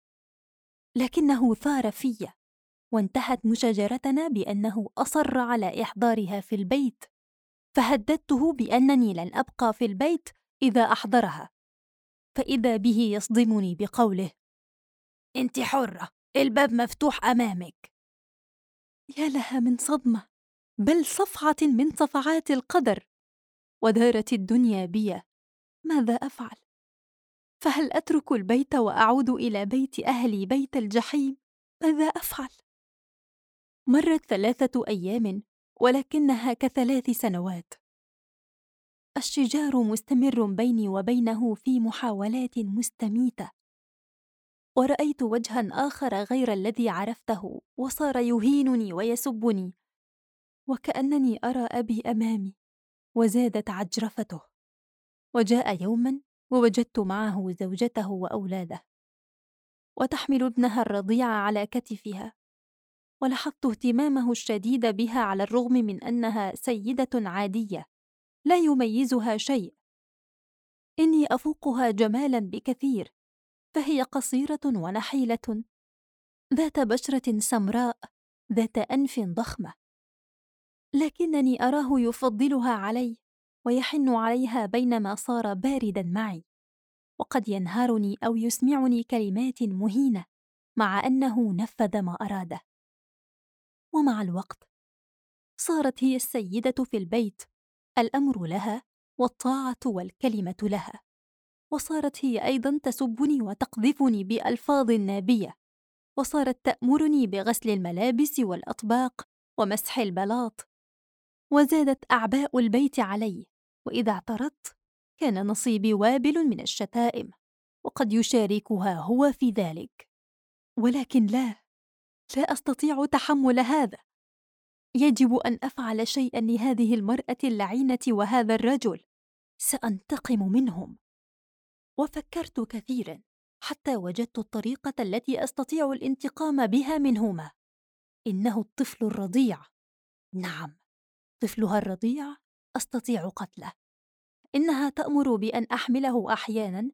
لكنه ثار في، وانتهت مشاجرتنا بأنه أصر على إحضارها في البيت، فهددته بأنني لن أبقى في البيت إذا أحضرها، فإذا به يصدمني بقوله: أنت حرة، الباب مفتوح أمامك. يا لها من صدمة، بل صفعة من صفعات القدر. ودارت الدنيا بي. ماذا أفعل؟ فهل أترك البيت وأعود إلى بيت أهلي بيت الجحيم؟ ماذا أفعل؟ مرت 3 أيام، ولكنها ك3 سنوات. الشجار مستمر بيني وبينه في محاولات مستميتة، ورأيت وجها آخر غير الذي عرفته، وصار يهينني ويسبني، وكأنني أرى أبي أمامي، وزادت عجرفته. وجاء يوما ووجدت معه زوجته وأولاده، وتحمل ابنها الرضيع على كتفها، ولاحظت اهتمامه الشديد بها على الرغم من أنها سيدة عادية لا يميزها شيء. إني أفوقها جمالا بكثير، فهي قصيرة ونحيلة، ذات بشرة سمراء، ذات أنف ضخمة، لكنني أراه يفضلها علي ويحن عليها بينما صار باردا معي، وقد ينهارني أو يسمعني كلمات مهينة مع أنه نفذ ما أراده. ومع الوقت صارت هي السيدة في البيت، الأمر لها والطاعة والكلمة لها، وصارت هي أيضا تسبني وتقذفني بألفاظ نابية، وصارت تأمرني بغسل الملابس والأطباق ومسح البلاط، وزادت أعباء البيت علي، وإذا اعترضت كان نصيبي وابل من الشتائم، وقد يشاركها هو في ذلك. ولكن لا أستطيع تحمل هذا. يجب أن أفعل شيئا لهذه المرأة اللعينة وهذا الرجل. سأنتقم منهم. وفكرت كثيرا حتى وجدت الطريقة التي أستطيع الانتقام بها منهما. إنه الطفل الرضيع. نعم، طفلها الرضيع أستطيع قتله. إنها تأمر بأن أحمله أحيانا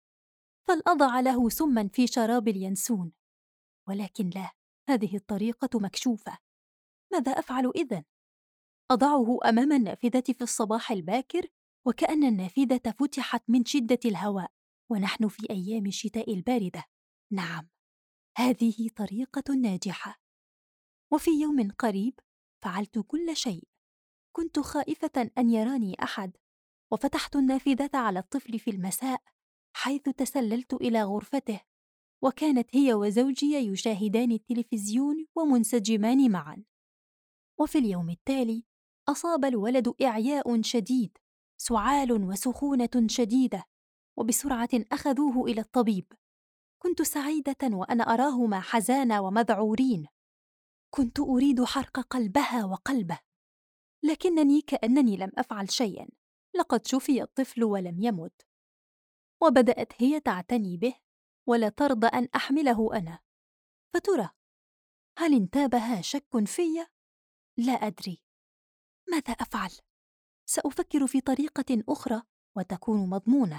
فلأضع له سما في شراب اليانسون، ولكن لا، هذه الطريقة مكشوفة. ماذا أفعل إذن؟ أضعه أمام النافذة في الصباح الباكر، وكأن النافذة فتحت من شدة الهواء، ونحن في أيام الشتاء الباردة. نعم، هذه طريقة ناجحة. وفي يوم قريب فعلت كل شيء. كنت خائفة أن يراني أحد، وفتحت النافذة على الطفل في المساء حيث تسللت إلى غرفته، وكانت هي وزوجي يشاهدان التلفزيون ومنسجمان معا. وفي اليوم التالي أصاب الولد إعياء شديد، سعال وسخونة شديدة، وبسرعة أخذوه إلى الطبيب. كنت سعيدة وأنا أراهما حزانا ومذعورين. كنت أريد حرق قلبها وقلبه، لكنني كأنني لم أفعل شيئا. لقد شفي الطفل ولم يمت. وبدأت هي تعتني به ولا ترضى أن أحمله أنا. فترى هل انتابها شك في؟ لا أدري. ماذا أفعل؟ سأفكر في طريقة أخرى وتكون مضمونة.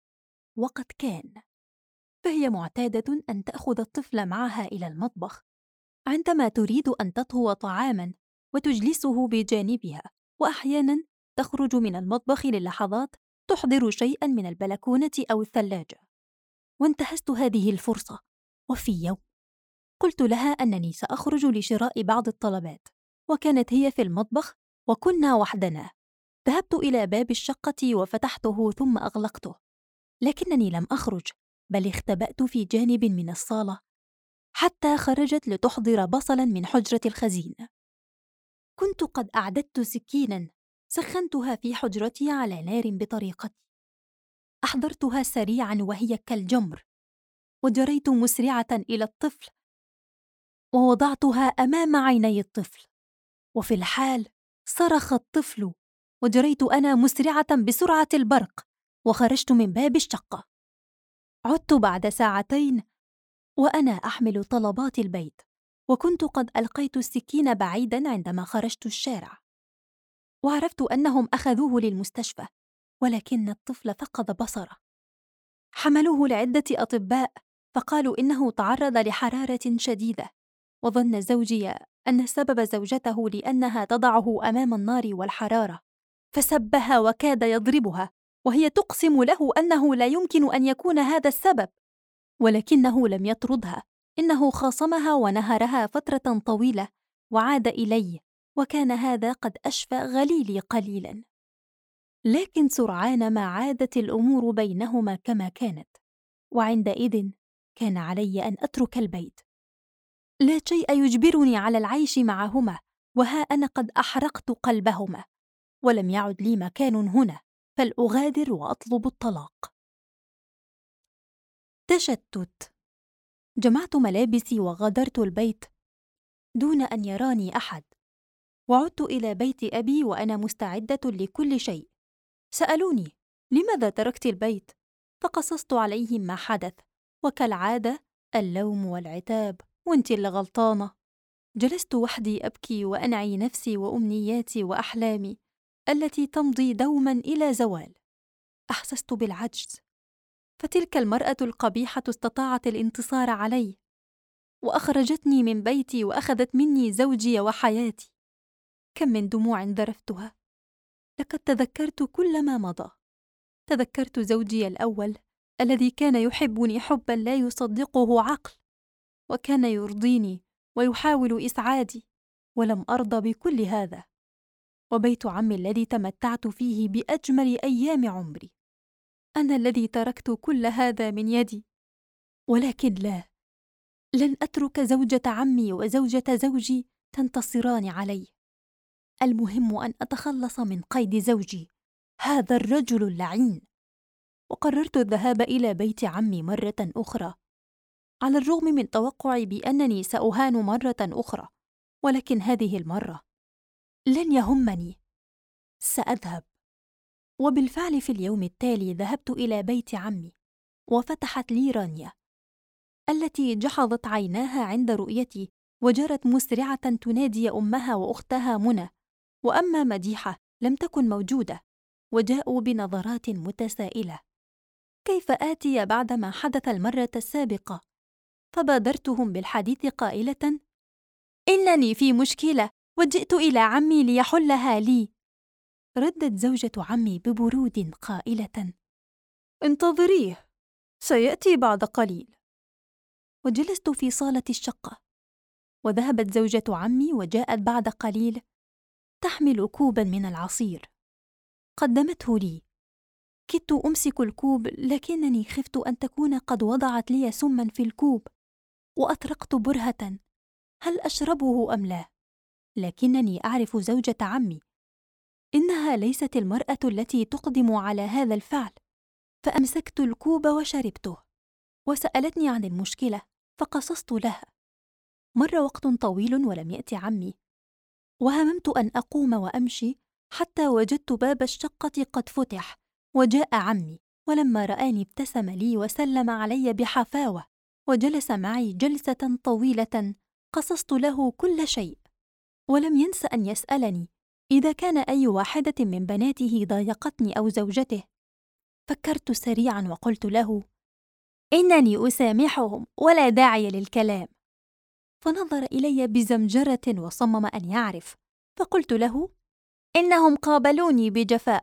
وقد كان. فهي معتادة أن تأخذ الطفل معها إلى المطبخ عندما تريد أن تطهو طعاما وتجلسه بجانبها، وأحيانا تخرج من المطبخ للحظات تحضر شيئا من البلكونة أو الثلاجة. وانتهزت هذه الفرصة، وفي يوم قلت لها أنني سأخرج لشراء بعض الطلبات، وكانت هي في المطبخ وكنا وحدنا. ذهبت إلى باب الشقة وفتحته ثم أغلقته، لكنني لم أخرج، بل اختبأت في جانب من الصالة حتى خرجت لتحضر بصلا من حجرة الخزين. كنت قد أعددت سكينا سخنتها في حجرتي على نار بطريقتي. أحضرتها سريعا وهي كالجمر، وجريت مسرعة إلى الطفل ووضعتها أمام عيني الطفل. وفي الحال صرخ الطفل، وجريت أنا مسرعة بسرعة البرق وخرجت من باب الشقة. عدت بعد ساعتين وأنا أحمل طلبات البيت، وكنت قد ألقيت السكين بعيدا عندما خرجت الشارع. وعرفت أنهم أخذوه للمستشفى، ولكن الطفل فقد بصره. حملوه لعدة أطباء فقالوا إنه تعرض لحرارة شديدة، وظن زوجي أن سبب زوجته لأنها تضعه أمام النار والحرارة، فسبها وكاد يضربها وهي تقسم له أنه لا يمكن أن يكون هذا السبب، ولكنه لم يطردها، إنه خاصمها ونهرها فترة طويلة وعاد إلي، وكان هذا قد أشفى غليلي قليلا. لكن سرعان ما عادت الأمور بينهما كما كانت، وعندئذ كان علي أن أترك البيت. لا شيء يجبرني على العيش معهما، وها أنا قد أحرقت قلبهما، ولم يعد لي مكان هنا، فلأغادر وأطلب الطلاق. تشتت. جمعت ملابسي وغادرت البيت دون أن يراني أحد، وعدت إلى بيت أبي وأنا مستعدة لكل شيء. سألوني: لماذا تركت البيت؟ فقصصت عليهم ما حدث، وكالعادة اللوم والعتاب، وانتي اللي غلطانة. جلست وحدي أبكي وأنعي نفسي وأمنياتي وأحلامي التي تمضي دوما إلى زوال. أحسست بالعجز، فتلك المرأة القبيحة استطاعت الانتصار علي، وأخرجتني من بيتي وأخذت مني زوجي وحياتي. كم من دموع ذرفتها. لقد تذكرت كل ما مضى. تذكرت زوجي الأول الذي كان يحبني حبا لا يصدقه عقل، وكان يرضيني ويحاول إسعادي، ولم أرضى بكل هذا. وبيت عمي الذي تمتعت فيه بأجمل أيام عمري، أنا الذي تركت كل هذا من يدي. ولكن لا، لن أترك زوجة عمي وزوجة زوجي تنتصران علي. المهم أن أتخلص من قيد زوجي، هذا الرجل اللعين. وقررت الذهاب إلى بيت عمي مرة أخرى، على الرغم من توقعي بأنني سأهان مرة أخرى، ولكن هذه المرة لن يهمني، سأذهب. وبالفعل في اليوم التالي ذهبت إلى بيت عمي، وفتحت لي رانيا التي جحظت عيناها عند رؤيتي، وجرت مسرعة تنادي أمها وأختها منى، وأما مديحة لم تكن موجودة، وجاءوا بنظرات متسائلة كيف آتي بعدما حدث المرة السابقة. فبادرتهم بالحديث قائلة: إنني في مشكلة وجئت إلى عمي ليحلها لي. ردت زوجة عمي ببرود قائلة: انتظريه، سيأتي بعد قليل. وجلست في صالة الشقة، وذهبت زوجة عمي وجاءت بعد قليل تحمل كوبا من العصير، قدمته لي. كدت أمسك الكوب، لكنني خفت أن تكون قد وضعت لي سما في الكوب، وأطرقت برهة هل أشربه أم لا. لكنني أعرف زوجة عمي، إنها ليست المرأة التي تقدم على هذا الفعل، فأمسكت الكوب وشربته. وسألتني عن المشكلة، فقصصت لها. مر وقت طويل ولم يأتي عمي، وهممت أن أقوم وأمشي، حتى وجدت باب الشقة قد فتح، وجاء عمي، ولما رآني ابتسم لي وسلم علي بحفاوة، وجلس معي جلسة طويلة قصصت له كل شيء، ولم ينس أن يسألني إذا كان أي واحدة من بناته ضايقتني أو زوجته. فكرت سريعا وقلت له: إنني أسامحهم ولا داعي للكلام. فنظر إلي بزمجرة وصمم أن يعرف، فقلت له: إنهم قابلوني بجفاء،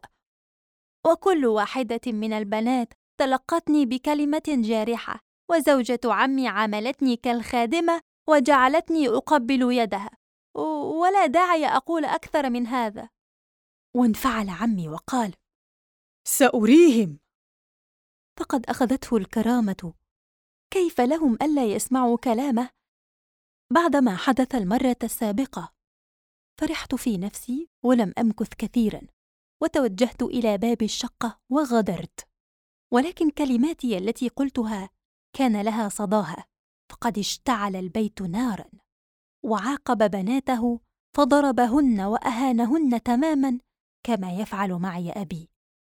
وكل واحدة من البنات تلقتني بكلمة جارحة، وزوجة عمي عاملتني كالخادمة وجعلتني أقبل يدها، ولا داعي أقول أكثر من هذا. وانفعل عمي وقال: سأريهم. فقد أخذته الكرامة، كيف لهم ألا يسمعوا كلامه بعدما حدث المرة السابقة؟ فرحت في نفسي ولم أمكث كثيرا، وتوجهت إلى باب الشقة وغادرت. ولكن كلماتي التي قلتها كان لها صداها، فقد اشتعل البيت نارا، وعاقب بناته فضربهن وأهانهن تماما كما يفعل معي أبي،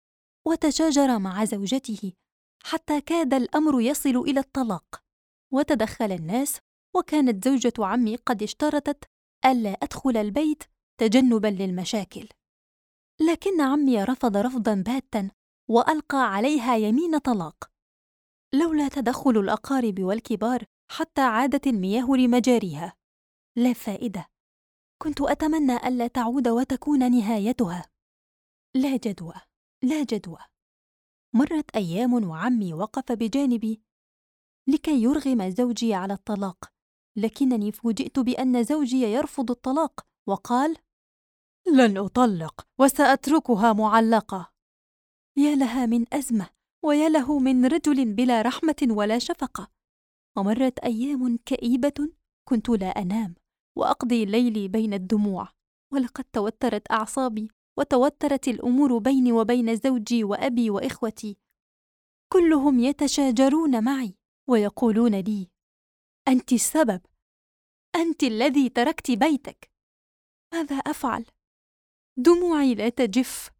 وتشاجر مع زوجته حتى كاد الأمر يصل إلى الطلاق. وتدخل الناس، وكانت زوجة عمي قد اشترطت ألا أدخل البيت تجنبا للمشاكل. لكن عمي رفض رفضا باتا وألقى عليها يمين طلاق. لولا تدخل الأقارب والكبار حتى عادت المياه لمجاريها. لا فائدة. كنت أتمنى ألا تعود وتكون نهايتها. لا جدوى، لا جدوى. مرت أيام وعمي وقف بجانبي لكي يرغم زوجي على الطلاق، لكنني فوجئت بأن زوجي يرفض الطلاق وقال: لن أطلق وسأتركها معلقة. يا لها من أزمة، ويا له من رجل بلا رحمة ولا شفقة. ومرت أيام كئيبة كنت لا أنام وأقضي ليلي بين الدموع، ولقد توترت أعصابي وتوترت الأمور بيني وبين زوجي وأبي وإخوتي. كلهم يتشاجرون معي ويقولون لي: أنت السبب، أنت الذي تركت بيتك. ماذا أفعل؟ دموعي لا تجف،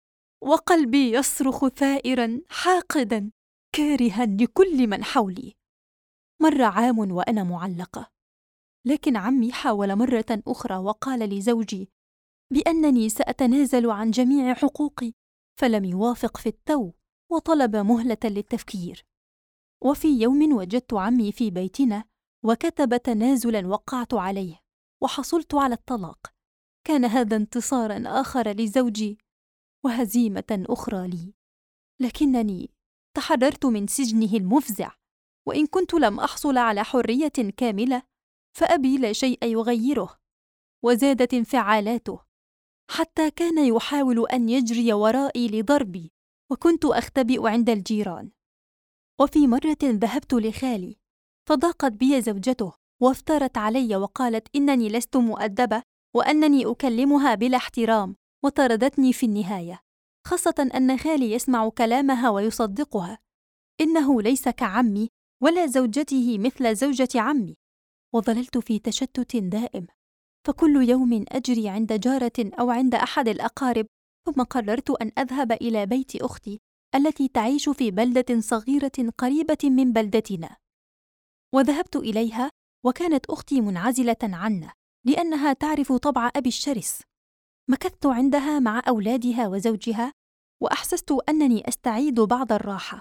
وقلبي يصرخ ثائرا حاقدا كارها لكل من حولي. مر عام وأنا معلقة، لكن عمي حاول مرة أخرى وقال لزوجي بأنني سأتنازل عن جميع حقوقي، فلم يوافق في التو وطلب مهلة للتفكير. وفي يوم وجدت عمي في بيتنا وكتب تنازلا وقعت عليه وحصلت على الطلاق. كان هذا انتصارا آخر لزوجي وهزيمة أخرى لي، لكنني تحررت من سجنه المفزع. وإن كنت لم أحصل على حرية كاملة فأبي لا شيء يغيره، وزادت انفعالاته حتى كان يحاول أن يجري ورائي لضربي، وكنت أختبئ عند الجيران. وفي مرة ذهبت لخالي فضاقت بي زوجته وافترت علي وقالت إنني لست مؤدبة وأنني أكلمها بلا احترام، وطردتني في النهاية، خاصة أن خالي يسمع كلامها ويصدقها. إنه ليس كعمي ولا زوجته مثل زوجة عمي. وظللت في تشتت دائم، فكل يوم أجري عند جارة أو عند أحد الأقارب، ثم قررت أن أذهب إلى بيت أختي التي تعيش في بلدة صغيرة قريبة من بلدتنا. وذهبت إليها، وكانت أختي منعزلة عنا لأنها تعرف طبع أبي الشرس. مكثت عندها مع أولادها وزوجها، وأحسست أنني أستعيد بعض الراحة.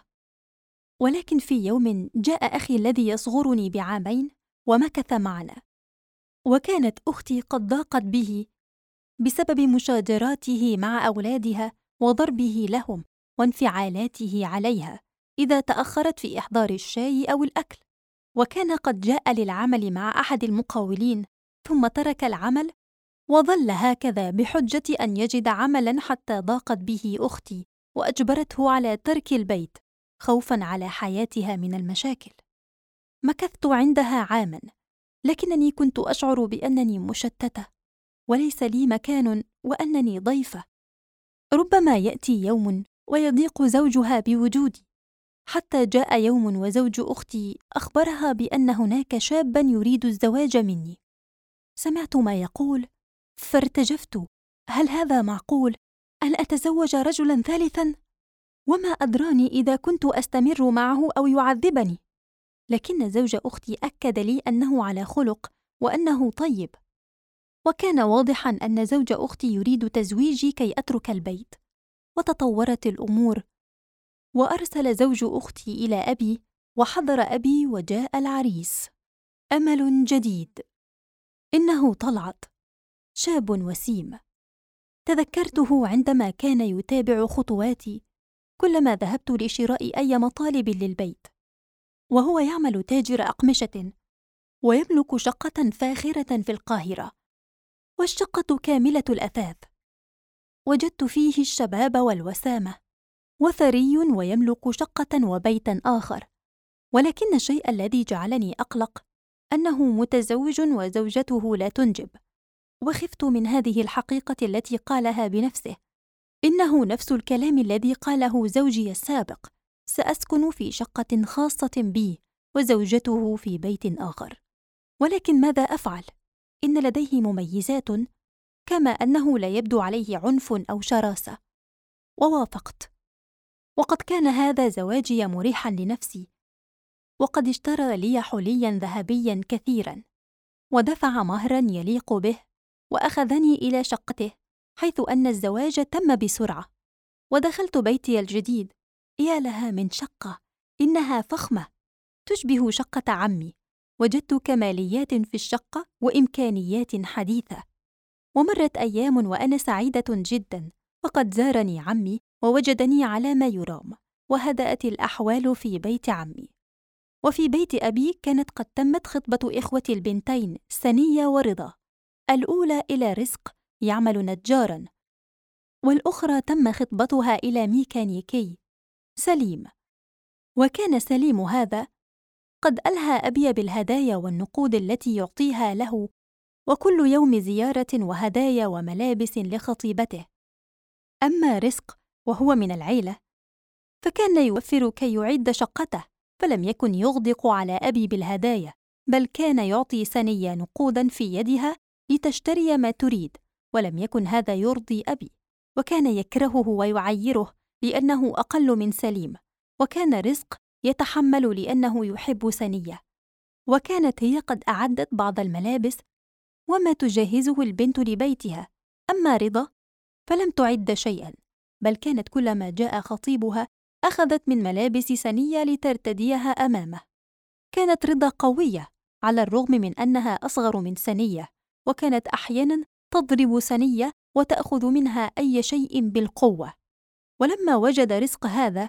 ولكن في يوم جاء أخي الذي يصغرني بعامين ومكث معنا، وكانت أختي قد ضاقت به بسبب مشاجراته مع أولادها وضربه لهم وانفعالاته عليها إذا تأخرت في إحضار الشاي أو الأكل. وكان قد جاء للعمل مع أحد المقاولين ثم ترك العمل وظل هكذا بحجة أن يجد عملا، حتى ضاقت به أختي وأجبرته على ترك البيت خوفا على حياتها من المشاكل. مكثت عندها عاما، لكنني كنت أشعر بأنني مشتتة وليس لي مكان وأنني ضيفة. ربما يأتي يوم ويضيق زوجها بوجودي، حتى جاء يوم وزوج أختي أخبرها بأن هناك شابا يريد الزواج مني. سمعت ما يقول فارتجفت. هل هذا معقول أن أتزوج رجلا ثالثا؟ وما أدراني إذا كنت أستمر معه أو يعذبني. لكن زوج أختي أكد لي أنه على خلق وأنه طيب، وكان واضحا أن زوج أختي يريد تزويجي كي أترك البيت. وتطورت الأمور، وأرسل زوج أختي إلى أبي وحضر أبي وجاء العريس. أمل جديد. إنه طلعت، شاب وسيم. تذكرته عندما كان يتابع خطواتي كلما ذهبت لشراء أي مطالب للبيت، وهو يعمل تاجر أقمشة ويملك شقة فاخرة في القاهرة، والشقة كاملة الأثاث. وجدت فيه الشباب والوسامة، وثري ويملك شقة وبيتا آخر. ولكن الشيء الذي جعلني أقلق أنه متزوج وزوجته لا تنجب، وخفت من هذه الحقيقة التي قالها بنفسه. إنه نفس الكلام الذي قاله زوجي السابق: سأسكن في شقة خاصة بي وزوجته في بيت آخر. ولكن ماذا أفعل؟ إن لديه مميزات، كما أنه لا يبدو عليه عنف أو شراسة. ووافقت، وقد كان هذا زواجي مريحا لنفسي، وقد اشترى لي حليا ذهبيا كثيرا ودفع مهرا يليق به، وأخذني إلى شقته حيث أن الزواج تم بسرعة. ودخلت بيتي الجديد، يا لها من شقة، إنها فخمة تشبه شقة عمي. وجدت كماليات في الشقة وإمكانيات حديثة. ومرت أيام وأنا سعيدة جدا، فقد زارني عمي ووجدني على ما يرام، وهدأت الأحوال في بيت عمي. وفي بيت أبي كانت قد تمت خطبة إخوتي البنتين سنية ورضا، الأولى إلى رزق يعمل نجاراً، والأخرى تم خطبتها إلى ميكانيكي سليم. وكان سليم هذا قد ألهى أبي بالهدايا والنقود التي يعطيها له، وكل يوم زيارة وهدايا وملابس لخطيبته. أما رزق وهو من العيلة فكان يوفر كي يعد شقته، فلم يكن يغدق على أبي بالهدايا، بل كان يعطي سنية نقوداً في يدها لتشتري ما تريد، ولم يكن هذا يرضي أبي، وكان يكرهه ويعيره لأنه أقل من سليم. وكان رزق يتحمل لأنه يحب سنية، وكانت هي قد أعدت بعض الملابس وما تجهزه البنت لبيتها. أما رضا فلم تعد شيئاً، بل كانت كلما جاء خطيبها أخذت من ملابس سنية لترتديها أمامه. كانت رضا قوية على الرغم من أنها أصغر من سنية، وكانت أحياناً تضرب سنية وتأخذ منها أي شيء بالقوة. ولما وجد رزق هذا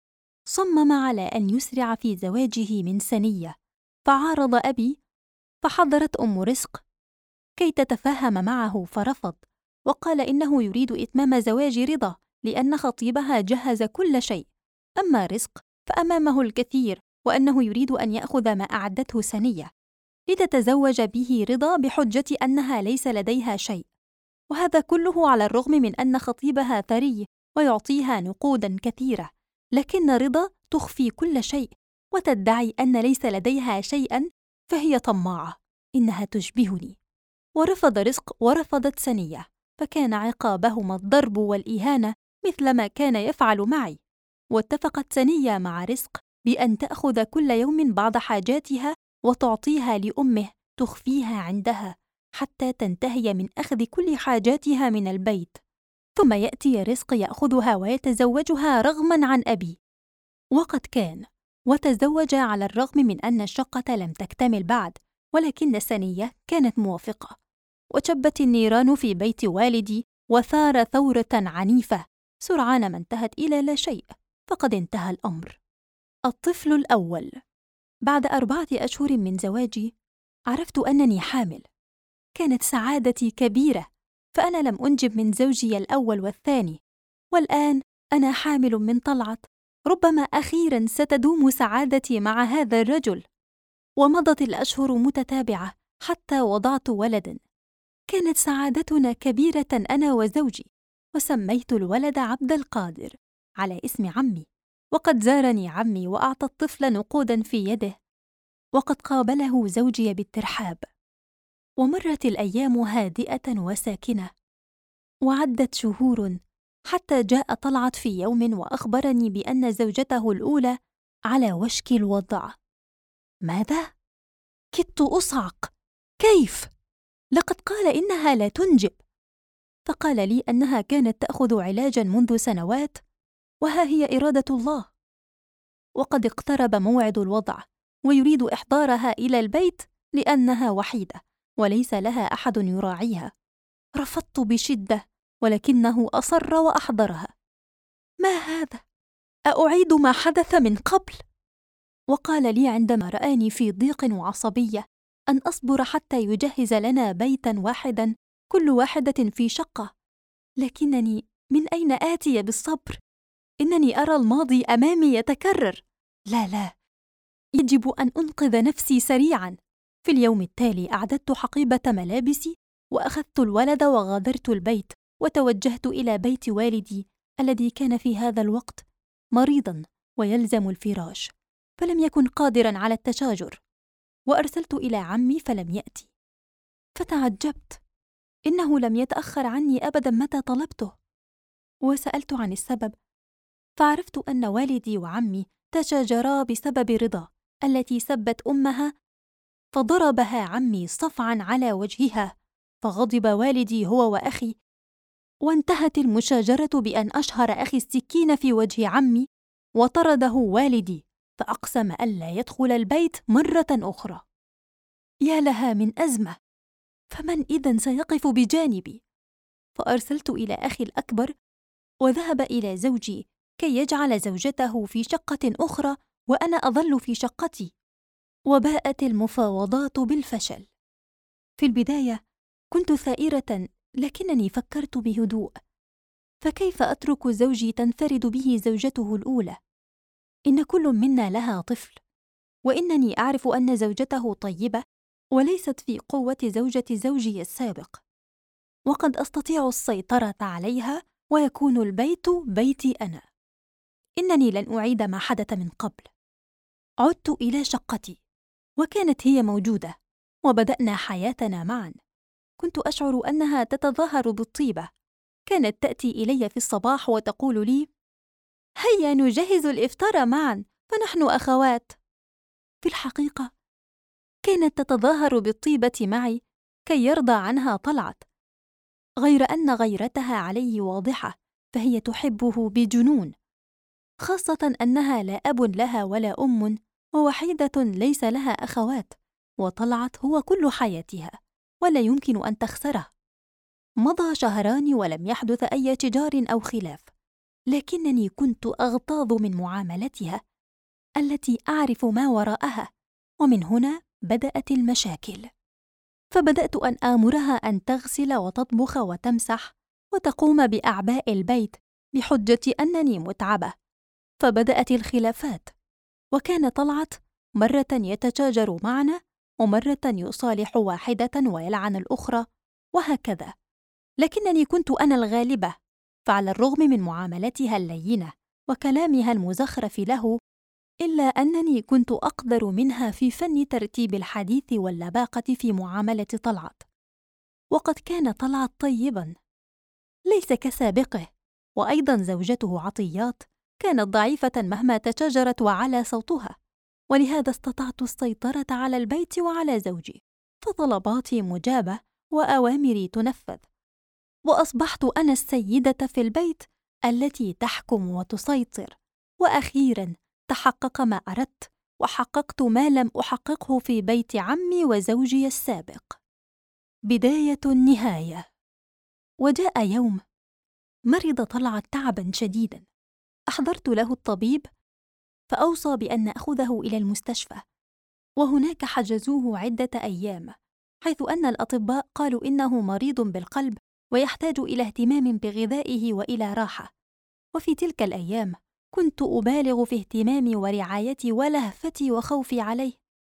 صمم على أن يسرع في زواجه من سنية، فعارض أبي، فحضرت أم رزق كي تتفاهم معه فرفض، وقال إنه يريد إتمام زواج رضا لأن خطيبها جهز كل شيء. أما رزق فأمامه الكثير، وأنه يريد أن يأخذ ما أعدته سنية لتتزوج به رضا بحجة أنها ليس لديها شيء، وهذا كله على الرغم من أن خطيبها ثري ويعطيها نقوداً كثيرة، لكن رضا تخفي كل شيء وتدعي أن ليس لديها شيئاً، فهي طماعة، إنها تشبهني. ورفض رزق ورفضت سنية، فكان عقابهما الضرب والإهانة مثل ما كان يفعل معي. واتفقت سنية مع رزق بأن تأخذ كل يوم بعض حاجاتها وتعطيها لأمه تخفيها عندها حتى تنتهي من أخذ كل حاجاتها من البيت، ثم يأتي رزق يأخذها ويتزوجها رغماً عن أبي. وقد كان، وتزوج على الرغم من أن الشقة لم تكتمل بعد، ولكن سنية كانت موافقة. وشبت النيران في بيت والدي وثار ثورة عنيفة، سرعان ما انتهت إلى لا شيء، فقد انتهى الأمر. الطفل الأول. بعد 4 أشهر من زواجي عرفت أنني حامل. كانت سعادتي كبيرة، فأنا لم أنجب من زوجي الأول والثاني، والآن أنا حامل من طلعت. ربما أخيراً ستدوم سعادتي مع هذا الرجل. ومضت الأشهر متتابعة حتى وضعت ولداً. كانت سعادتنا كبيرة أنا وزوجي، وسميت الولد عبد القادر على اسم عمي. وقد زارني عمي وأعطى الطفل نقوداً في يده، وقد قابله زوجي بالترحاب. ومرت الأيام هادئة وساكنة، وعدت شهور حتى جاء طلعت في يوم وأخبرني بأن زوجته الأولى على وشك الوضع. ماذا؟ كدت أصعق. كيف؟ لقد قال إنها لا تنجب. فقال لي أنها كانت تأخذ علاجاً منذ سنوات، وها هي إرادة الله، وقد اقترب موعد الوضع، ويريد إحضارها إلى البيت لأنها وحيدة وليس لها أحد يراعيها. رفضت بشدة، ولكنه أصر وأحضرها. ما هذا؟ أعيد ما حدث من قبل؟ وقال لي عندما رآني في ضيق وعصبية أن أصبر حتى يجهز لنا بيتاً واحداً، كل واحدة في شقة. لكنني من أين آتي بالصبر؟ إنني أرى الماضي أمامي يتكرر. لا، يجب أن أنقذ نفسي سريعاً. في اليوم التالي أعددت حقيبة ملابسي، وأخذت الولد وغادرت البيت، وتوجهت إلى بيت والدي الذي كان في هذا الوقت مريضاً ويلزم الفراش، فلم يكن قادراً على التشاجر. وأرسلت إلى عمي فلم يأتي، فتعجبت، إنه لم يتأخر عني أبداً متى طلبته. وسألت عن السبب، فعرفت أن والدي وعمي تشاجرا بسبب رضا التي سبت أمها، فضربها عمي صفعاً على وجهها، فغضب والدي هو وأخي وانتهت المشاجرة بأن أشهر أخي السكين في وجه عمي وطرده والدي، فأقسم ألا يدخل البيت مرة أخرى. يا لها من أزمة! فمن إذن سيقف بجانبي؟ فأرسلت إلى أخي الأكبر وذهب إلى زوجي كي يجعل زوجته في شقة أخرى وأنا أظل في شقتي، وباءت المفاوضات بالفشل. في البداية كنت ثائرة، لكنني فكرت بهدوء، فكيف أترك زوجي تنفرد به زوجته الأولى؟ إن كل منا لها طفل، وإنني أعرف أن زوجته طيبة وليست في قوة زوجة زوجي السابق، وقد أستطيع السيطرة عليها ويكون البيت بيتي أنا. إنني لن أعيد ما حدث من قبل. عدت إلى شقتي وكانت هي موجودة، وبدأنا حياتنا معا. كنت أشعر أنها تتظاهر بالطيبة. كانت تأتي إلي في الصباح وتقول لي: هيا نجهز الإفطار معا فنحن أخوات. في الحقيقة كانت تتظاهر بالطيبة معي كي يرضى عنها طلعت، غير أن غيرتها عليه واضحة، فهي تحبه بجنون، خاصة أنها لا أب لها ولا أم، ووحيدة ليس لها أخوات، وطلعت هو كل حياتها ولا يمكن أن تخسره. مضى شهران ولم يحدث أي شجار أو خلاف، لكنني كنت أغتاظ من معاملتها التي أعرف ما وراءها، ومن هنا بدأت المشاكل. فبدأت أن آمرها أن تغسل وتطبخ وتمسح وتقوم بأعباء البيت بحجة أنني متعبة، فبدأت الخلافات، وكان طلعت مرة يتشاجر معنا ومرة يصالح واحدة ويلعن الأخرى، وهكذا. لكنني كنت أنا الغالبة، فعلى الرغم من معاملتها اللينة وكلامها المزخرف له، إلا أنني كنت أقدر منها في فن ترتيب الحديث واللباقة في معاملة طلعت. وقد كان طلعت طيباً ليس كسابقه، وأيضاً زوجته عطيات كانت ضعيفة مهما تشاجرت وعلى صوتها، ولهذا استطعت السيطرة على البيت وعلى زوجي، فطلباتي مجابة وأوامري تنفذ، وأصبحت أنا السيدة في البيت التي تحكم وتسيطر. وأخيراً تحقق ما أردت، وحققت ما لم أحققه في بيت عمي وزوجي السابق. بداية النهاية. وجاء يوم مرض طلعت تعباً شديداً، أحضرت له الطبيب فأوصى بأن نأخذه إلى المستشفى، وهناك حجزوه عدة أيام، حيث أن الأطباء قالوا إنه مريض بالقلب ويحتاج إلى اهتمام بغذائه وإلى راحة. وفي تلك الأيام كنت أبالغ في اهتمامي ورعايتي ولهفتي وخوفي عليه،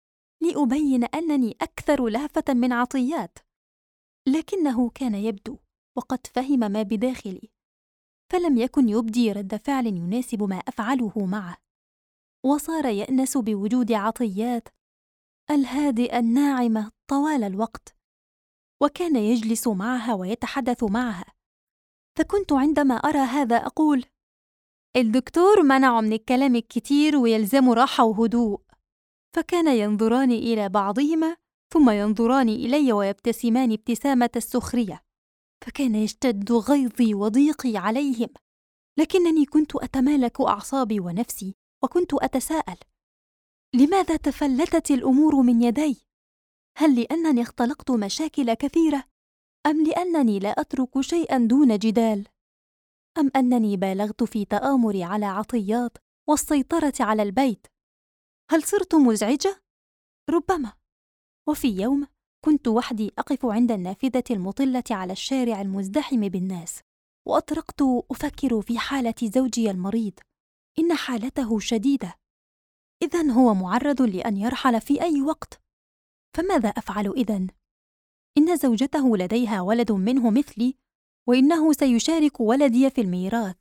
لأبين أنني أكثر لهفة من عطيات، لكنه كان يبدو وقد فهم ما بداخلي، فلم يكن يبدي رد فعل يناسب ما أفعله معه، وصار يأنس بوجود عطيات الهادئة الناعمة طوال الوقت، وكان يجلس معها ويتحدث معها. فكنت عندما أرى هذا أقول: الدكتور منعه من الكلام الكتير ويلزم راحة وهدوء. فكان ينظران إلى بعضهما ثم ينظران إلي ويبتسمان ابتسامة السخرية، فكان يشتد غيظي وضيقي عليهم، لكنني كنت أتمالك أعصابي ونفسي، وكنت أتساءل: لماذا تفلتت الأمور من يدي؟ هل لأنني اختلقت مشاكل كثيرة؟ أم لأنني لا أترك شيئاً دون جدال؟ أم أنني بالغت في تآمري على عطيات والسيطرة على البيت؟ هل صرت مزعجة؟ ربما. وفي يوم كنت وحدي أقف عند النافذة المطلة على الشارع المزدحم بالناس، وأطرقت أفكر في حالة زوجي المريض. إن حالته شديدة، إذن هو معرض لأن يرحل في أي وقت. فماذا أفعل إذن؟ إن زوجته لديها ولد منه مثلي، وإنه سيشارك ولدي في الميراث،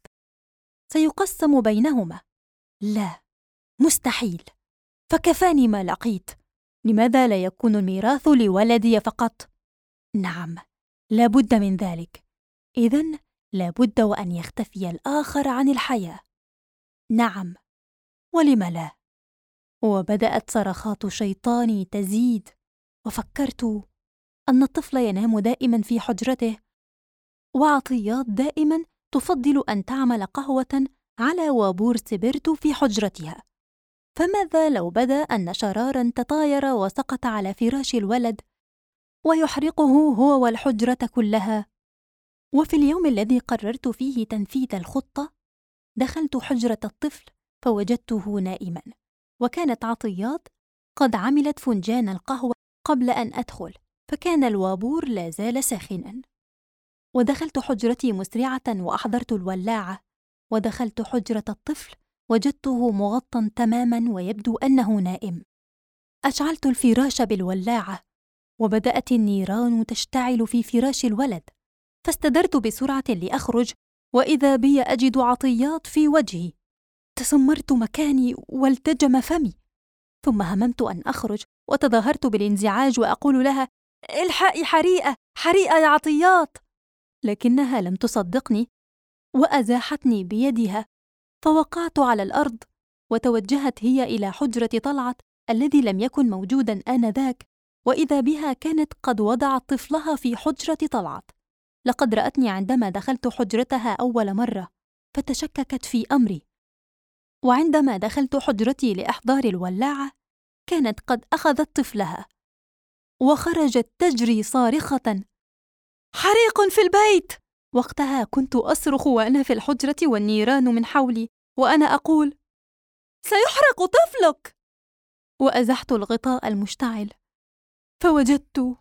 سيقسم بينهما. لا، مستحيل، فكفاني ما لقيت. لماذا لا يكون الميراث لولدي فقط؟ نعم، لا بد من ذلك. إذن لا بد وأن يختفي الآخر عن الحياة. نعم، ولم لا؟ وبدأت صرخات شيطاني تزيد، وفكرت أن الطفل ينام دائما في حجرته، وعطيات دائما تفضل أن تعمل قهوة على وابور سبرتو في حجرتها. فماذا لو بدا أن شرارا تطاير وسقط على فراش الولد ويحرقه هو والحجرة كلها؟ وفي اليوم الذي قررت فيه تنفيذ الخطة، دخلت حجرة الطفل فوجدته نائما، وكانت عطيات قد عملت فنجان القهوة قبل أن أدخل، فكان الوابور لا زال ساخنا. ودخلت حجرتي مسرعة وأحضرت الولاعة، ودخلت حجرة الطفل وجدته مغطى تماما ويبدو أنه نائم. أشعلت الفراش بالولاعة، وبدأت النيران تشتعل في فراش الولد، فاستدرت بسرعة لأخرج، وإذا بي أجد عطيات في وجهي. تسمرت مكاني والتجم فمي، ثم هممت أن أخرج وتظاهرت بالانزعاج وأقول لها: الحقي، حريقة حريقة يا عطيات! لكنها لم تصدقني وأزاحتني بيدها، فوقعت على الأرض، وتوجهت هي إلى حجرة طلعت الذي لم يكن موجودا آنذاك، وإذا بها كانت قد وضعت طفلها في حجرة طلعت. لقد رأتني عندما دخلت حجرتها أول مرة، فتشككت في أمري، وعندما دخلت حجرتي لإحضار الولاعة كانت قد أخذت طفلها وخرجت تجري صارخة: حريق في البيت! وقتها كنت أصرخ وأنا في الحجرة والنيران من حولي، وأنا أقول: سيحرق طفلك! وأزحت الغطاء المشتعل، فوجدت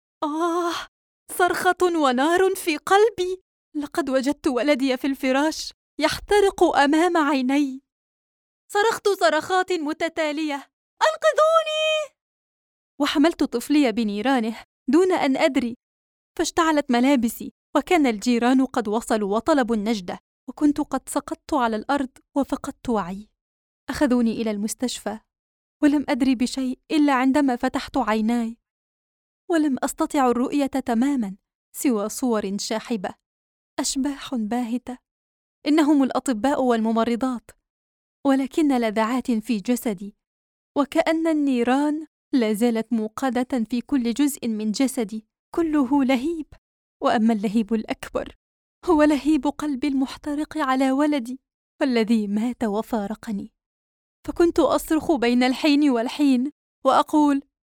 صرخة ونار في قلبي. لقد وجدت ولدي في الفراش يحترق أمام عيني. صرخت صرخات متتالية: أنقذوني! وحملت طفلي بنيرانه دون أن أدري، فاشتعلت ملابسي، وكان الجيران قد وصلوا وطلبوا النجدة، وكنت قد سقطت على الأرض وفقدت وعي. أخذوني إلى المستشفى، ولم أدري بشيء إلا عندما فتحت عيناي، ولم أستطع الرؤية تماما سوى صور شاحبة، أشباح باهتة. إنهم الأطباء والممرضات، ولكن لذعات في جسدي، وكأن النيران لا زالت موقدة في كل جزء من جسدي، كله لهيب. وأما اللهيب الأكبر هو لهيب قلبي المحترق على ولدي والذي مات وفارقني. فكنت أصرخ بين الحين والحين وأقول: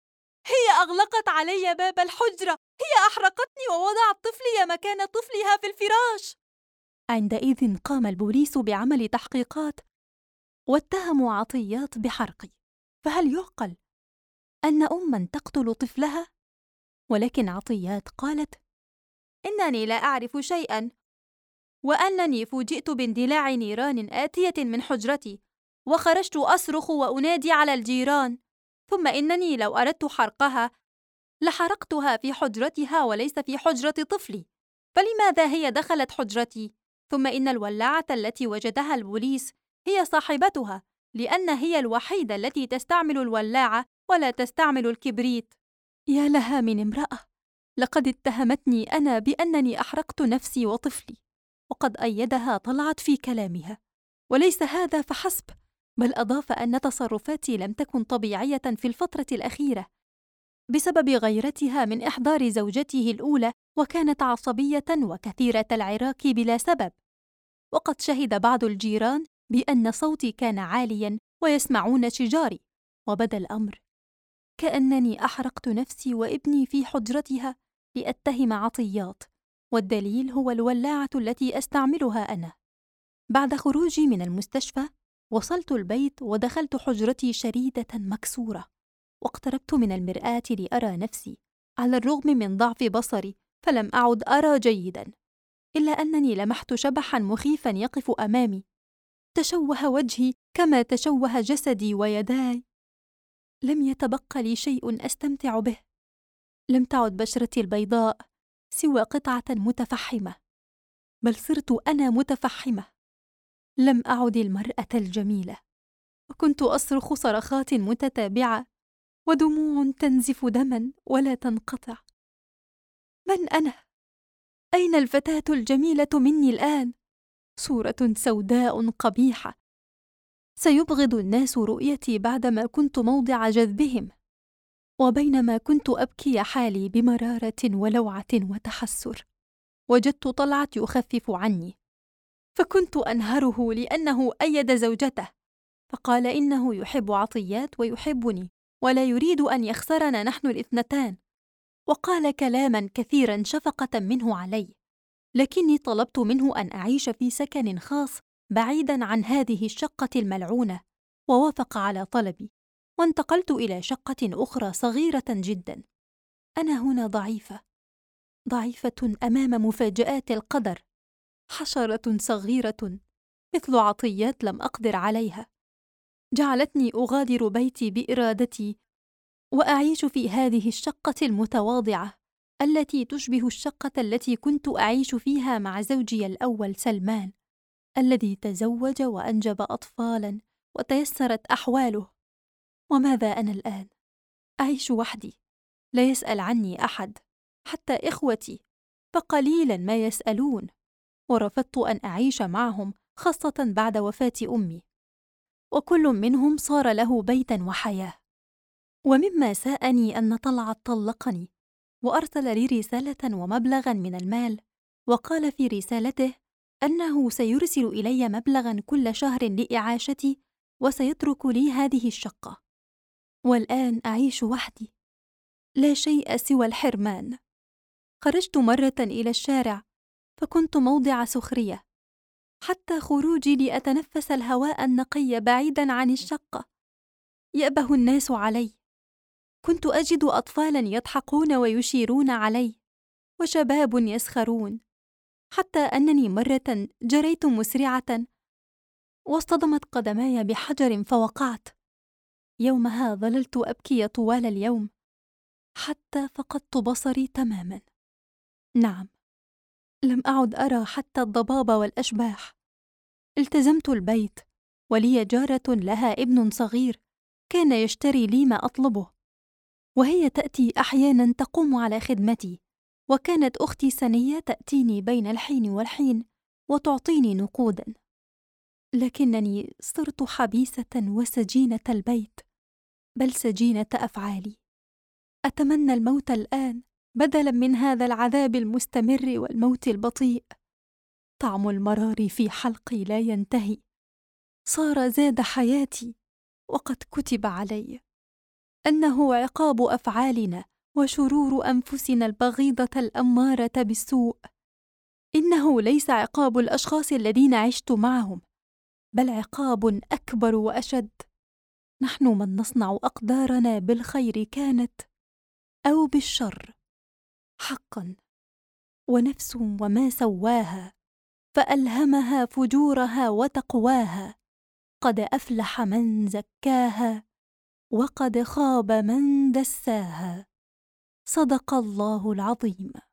هي أغلقت علي باب الحجرة، هي أحرقتني ووضعت طفلي مكان طفلها في الفراش. عندئذ قام البوليس بعمل تحقيقات واتهموا عطيات بحرقي. فهل يعقل أن أماً تقتل طفلها؟ ولكن عطيات قالت: إنني لا أعرف شيئاً، وأنني فوجئت باندلاع نيران آتية من حجرتي، وخرجت أصرخ وأنادي على الجيران، ثم إنني لو أردت حرقها لحرقتها في حجرتها وليس في حجرة طفلي، فلماذا هي دخلت حجرتي؟ ثم إن الولاعة التي وجدها البوليس هي صاحبتها، لأن هي الوحيدة التي تستعمل الولاعة ولا تستعمل الكبريت. يا لها من امرأة! لقد اتهمتني أنا بأنني أحرقت نفسي وطفلي، وقد أيدها طلعت في كلامها. وليس هذا فحسب، بل أضاف أن تصرفاتي لم تكن طبيعية في الفترة الأخيرة بسبب غيرتها من إحضار زوجته الأولى، وكانت عصبية وكثيرة العراك بلا سبب. وقد شهد بعض الجيران بأن صوتي كان عالياً ويسمعون شجاري، وبدا الأمر كأنني أحرقت نفسي وابني في حجرتها لأتهم عطيات، والدليل هو الولاعة التي أستعملها أنا. بعد خروجي من المستشفى وصلت البيت ودخلت حجرتي شريدة مكسورة، واقتربت من المرآة لأرى نفسي. على الرغم من ضعف بصري فلم أعد أرى جيداً، إلا أنني لمحت شبحاً مخيفاً يقف أمامي. تشوه وجهي كما تشوه جسدي ويداي. لم يتبق لي شيء أستمتع به. لم تعد بشرتي البيضاء سوى قطعة متفحمة، بل صرت أنا متفحمة. لم أعد المرأة الجميلة، وكنت أصرخ صرخات متتابعة ودموع تنزف دما ولا تنقطع. من أنا؟ أين الفتاة الجميلة مني الآن؟ صورة سوداء قبيحة. سيبغض الناس رؤيتي بعدما كنت موضع جذبهم، وبينما كنت أبكي حالي بمرارة ولوعة وتحسر. وجدت طلعت يخفف عني، فكنت أنهره لأنه أيد زوجته، فقال إنه يحب عطيات ويحبني ولا يريد أن يخسرنا نحن الاثنتان، وقال كلاما كثيرا شفقة منه علي، لكني طلبت منه أن أعيش في سكن خاص بعيدا عن هذه الشقة الملعونة، ووافق على طلبي، وانتقلت إلى شقة أخرى صغيرة جدا. أنا هنا ضعيفة أمام مفاجآت القدر، حشرة صغيرة مثل عطيات لم أقدر عليها، جعلتني أغادر بيتي بإرادتي وأعيش في هذه الشقة المتواضعة التي تشبه الشقة التي كنت أعيش فيها مع زوجي الأول سلمان، الذي تزوج وأنجب أطفالا وتيسرت أحواله. وماذا أنا الآن؟ أعيش وحدي، لا يسأل عني أحد، حتى إخوتي فقليلا ما يسألون، ورفضت أن أعيش معهم خاصة بعد وفاة أمي، وكل منهم صار له بيتا وحياة. ومما ساءني أن طلعت طلقني وأرسل لي رسالة ومبلغا من المال، وقال في رسالته أنه سيرسل إلي مبلغا كل شهر لإعاشتي وسيترك لي هذه الشقة. والآن أعيش وحدي، لا شيء سوى الحرمان. خرجت مرة إلى الشارع فكنت موضع سخرية، حتى خروجي لأتنفس الهواء النقي بعيدا عن الشقة يأبه الناس علي. كنت أجد أطفالا يضحكون ويشيرون علي، وشباب يسخرون، حتى أنني مرة جريت مسرعة واصطدمت قدماي بحجر فوقعت. يومها ظللت أبكي طوال اليوم حتى فقدت بصري تماما. نعم، لم أعد أرى حتى الضباب والأشباح. التزمت البيت، ولي جارة لها ابن صغير كان يشتري لي ما أطلبه، وهي تأتي أحيانا تقوم على خدمتي، وكانت أختي سنية تأتيني بين الحين والحين وتعطيني نقودا. لكنني صرت حبيسة وسجينة البيت، بل سجينة أفعالي. أتمنى الموت الآن بدلا من هذا العذاب المستمر والموت البطيء. طعم المرار في حلقي لا ينتهي، صار زاد حياتي، وقد كتب علي أنه عقاب أفعالنا وشرور أنفسنا البغيضة الأمارة بالسوء. إنه ليس عقاب الأشخاص الذين عشت معهم، بل عقاب أكبر وأشد. نحن من نصنع أقدارنا بالخير كانت أو بالشر حقا، ونفس وما سواها فألهمها فجورها وتقواها، قد أفلح من زكاها وقد خاب من دساها. صدق الله العظيم.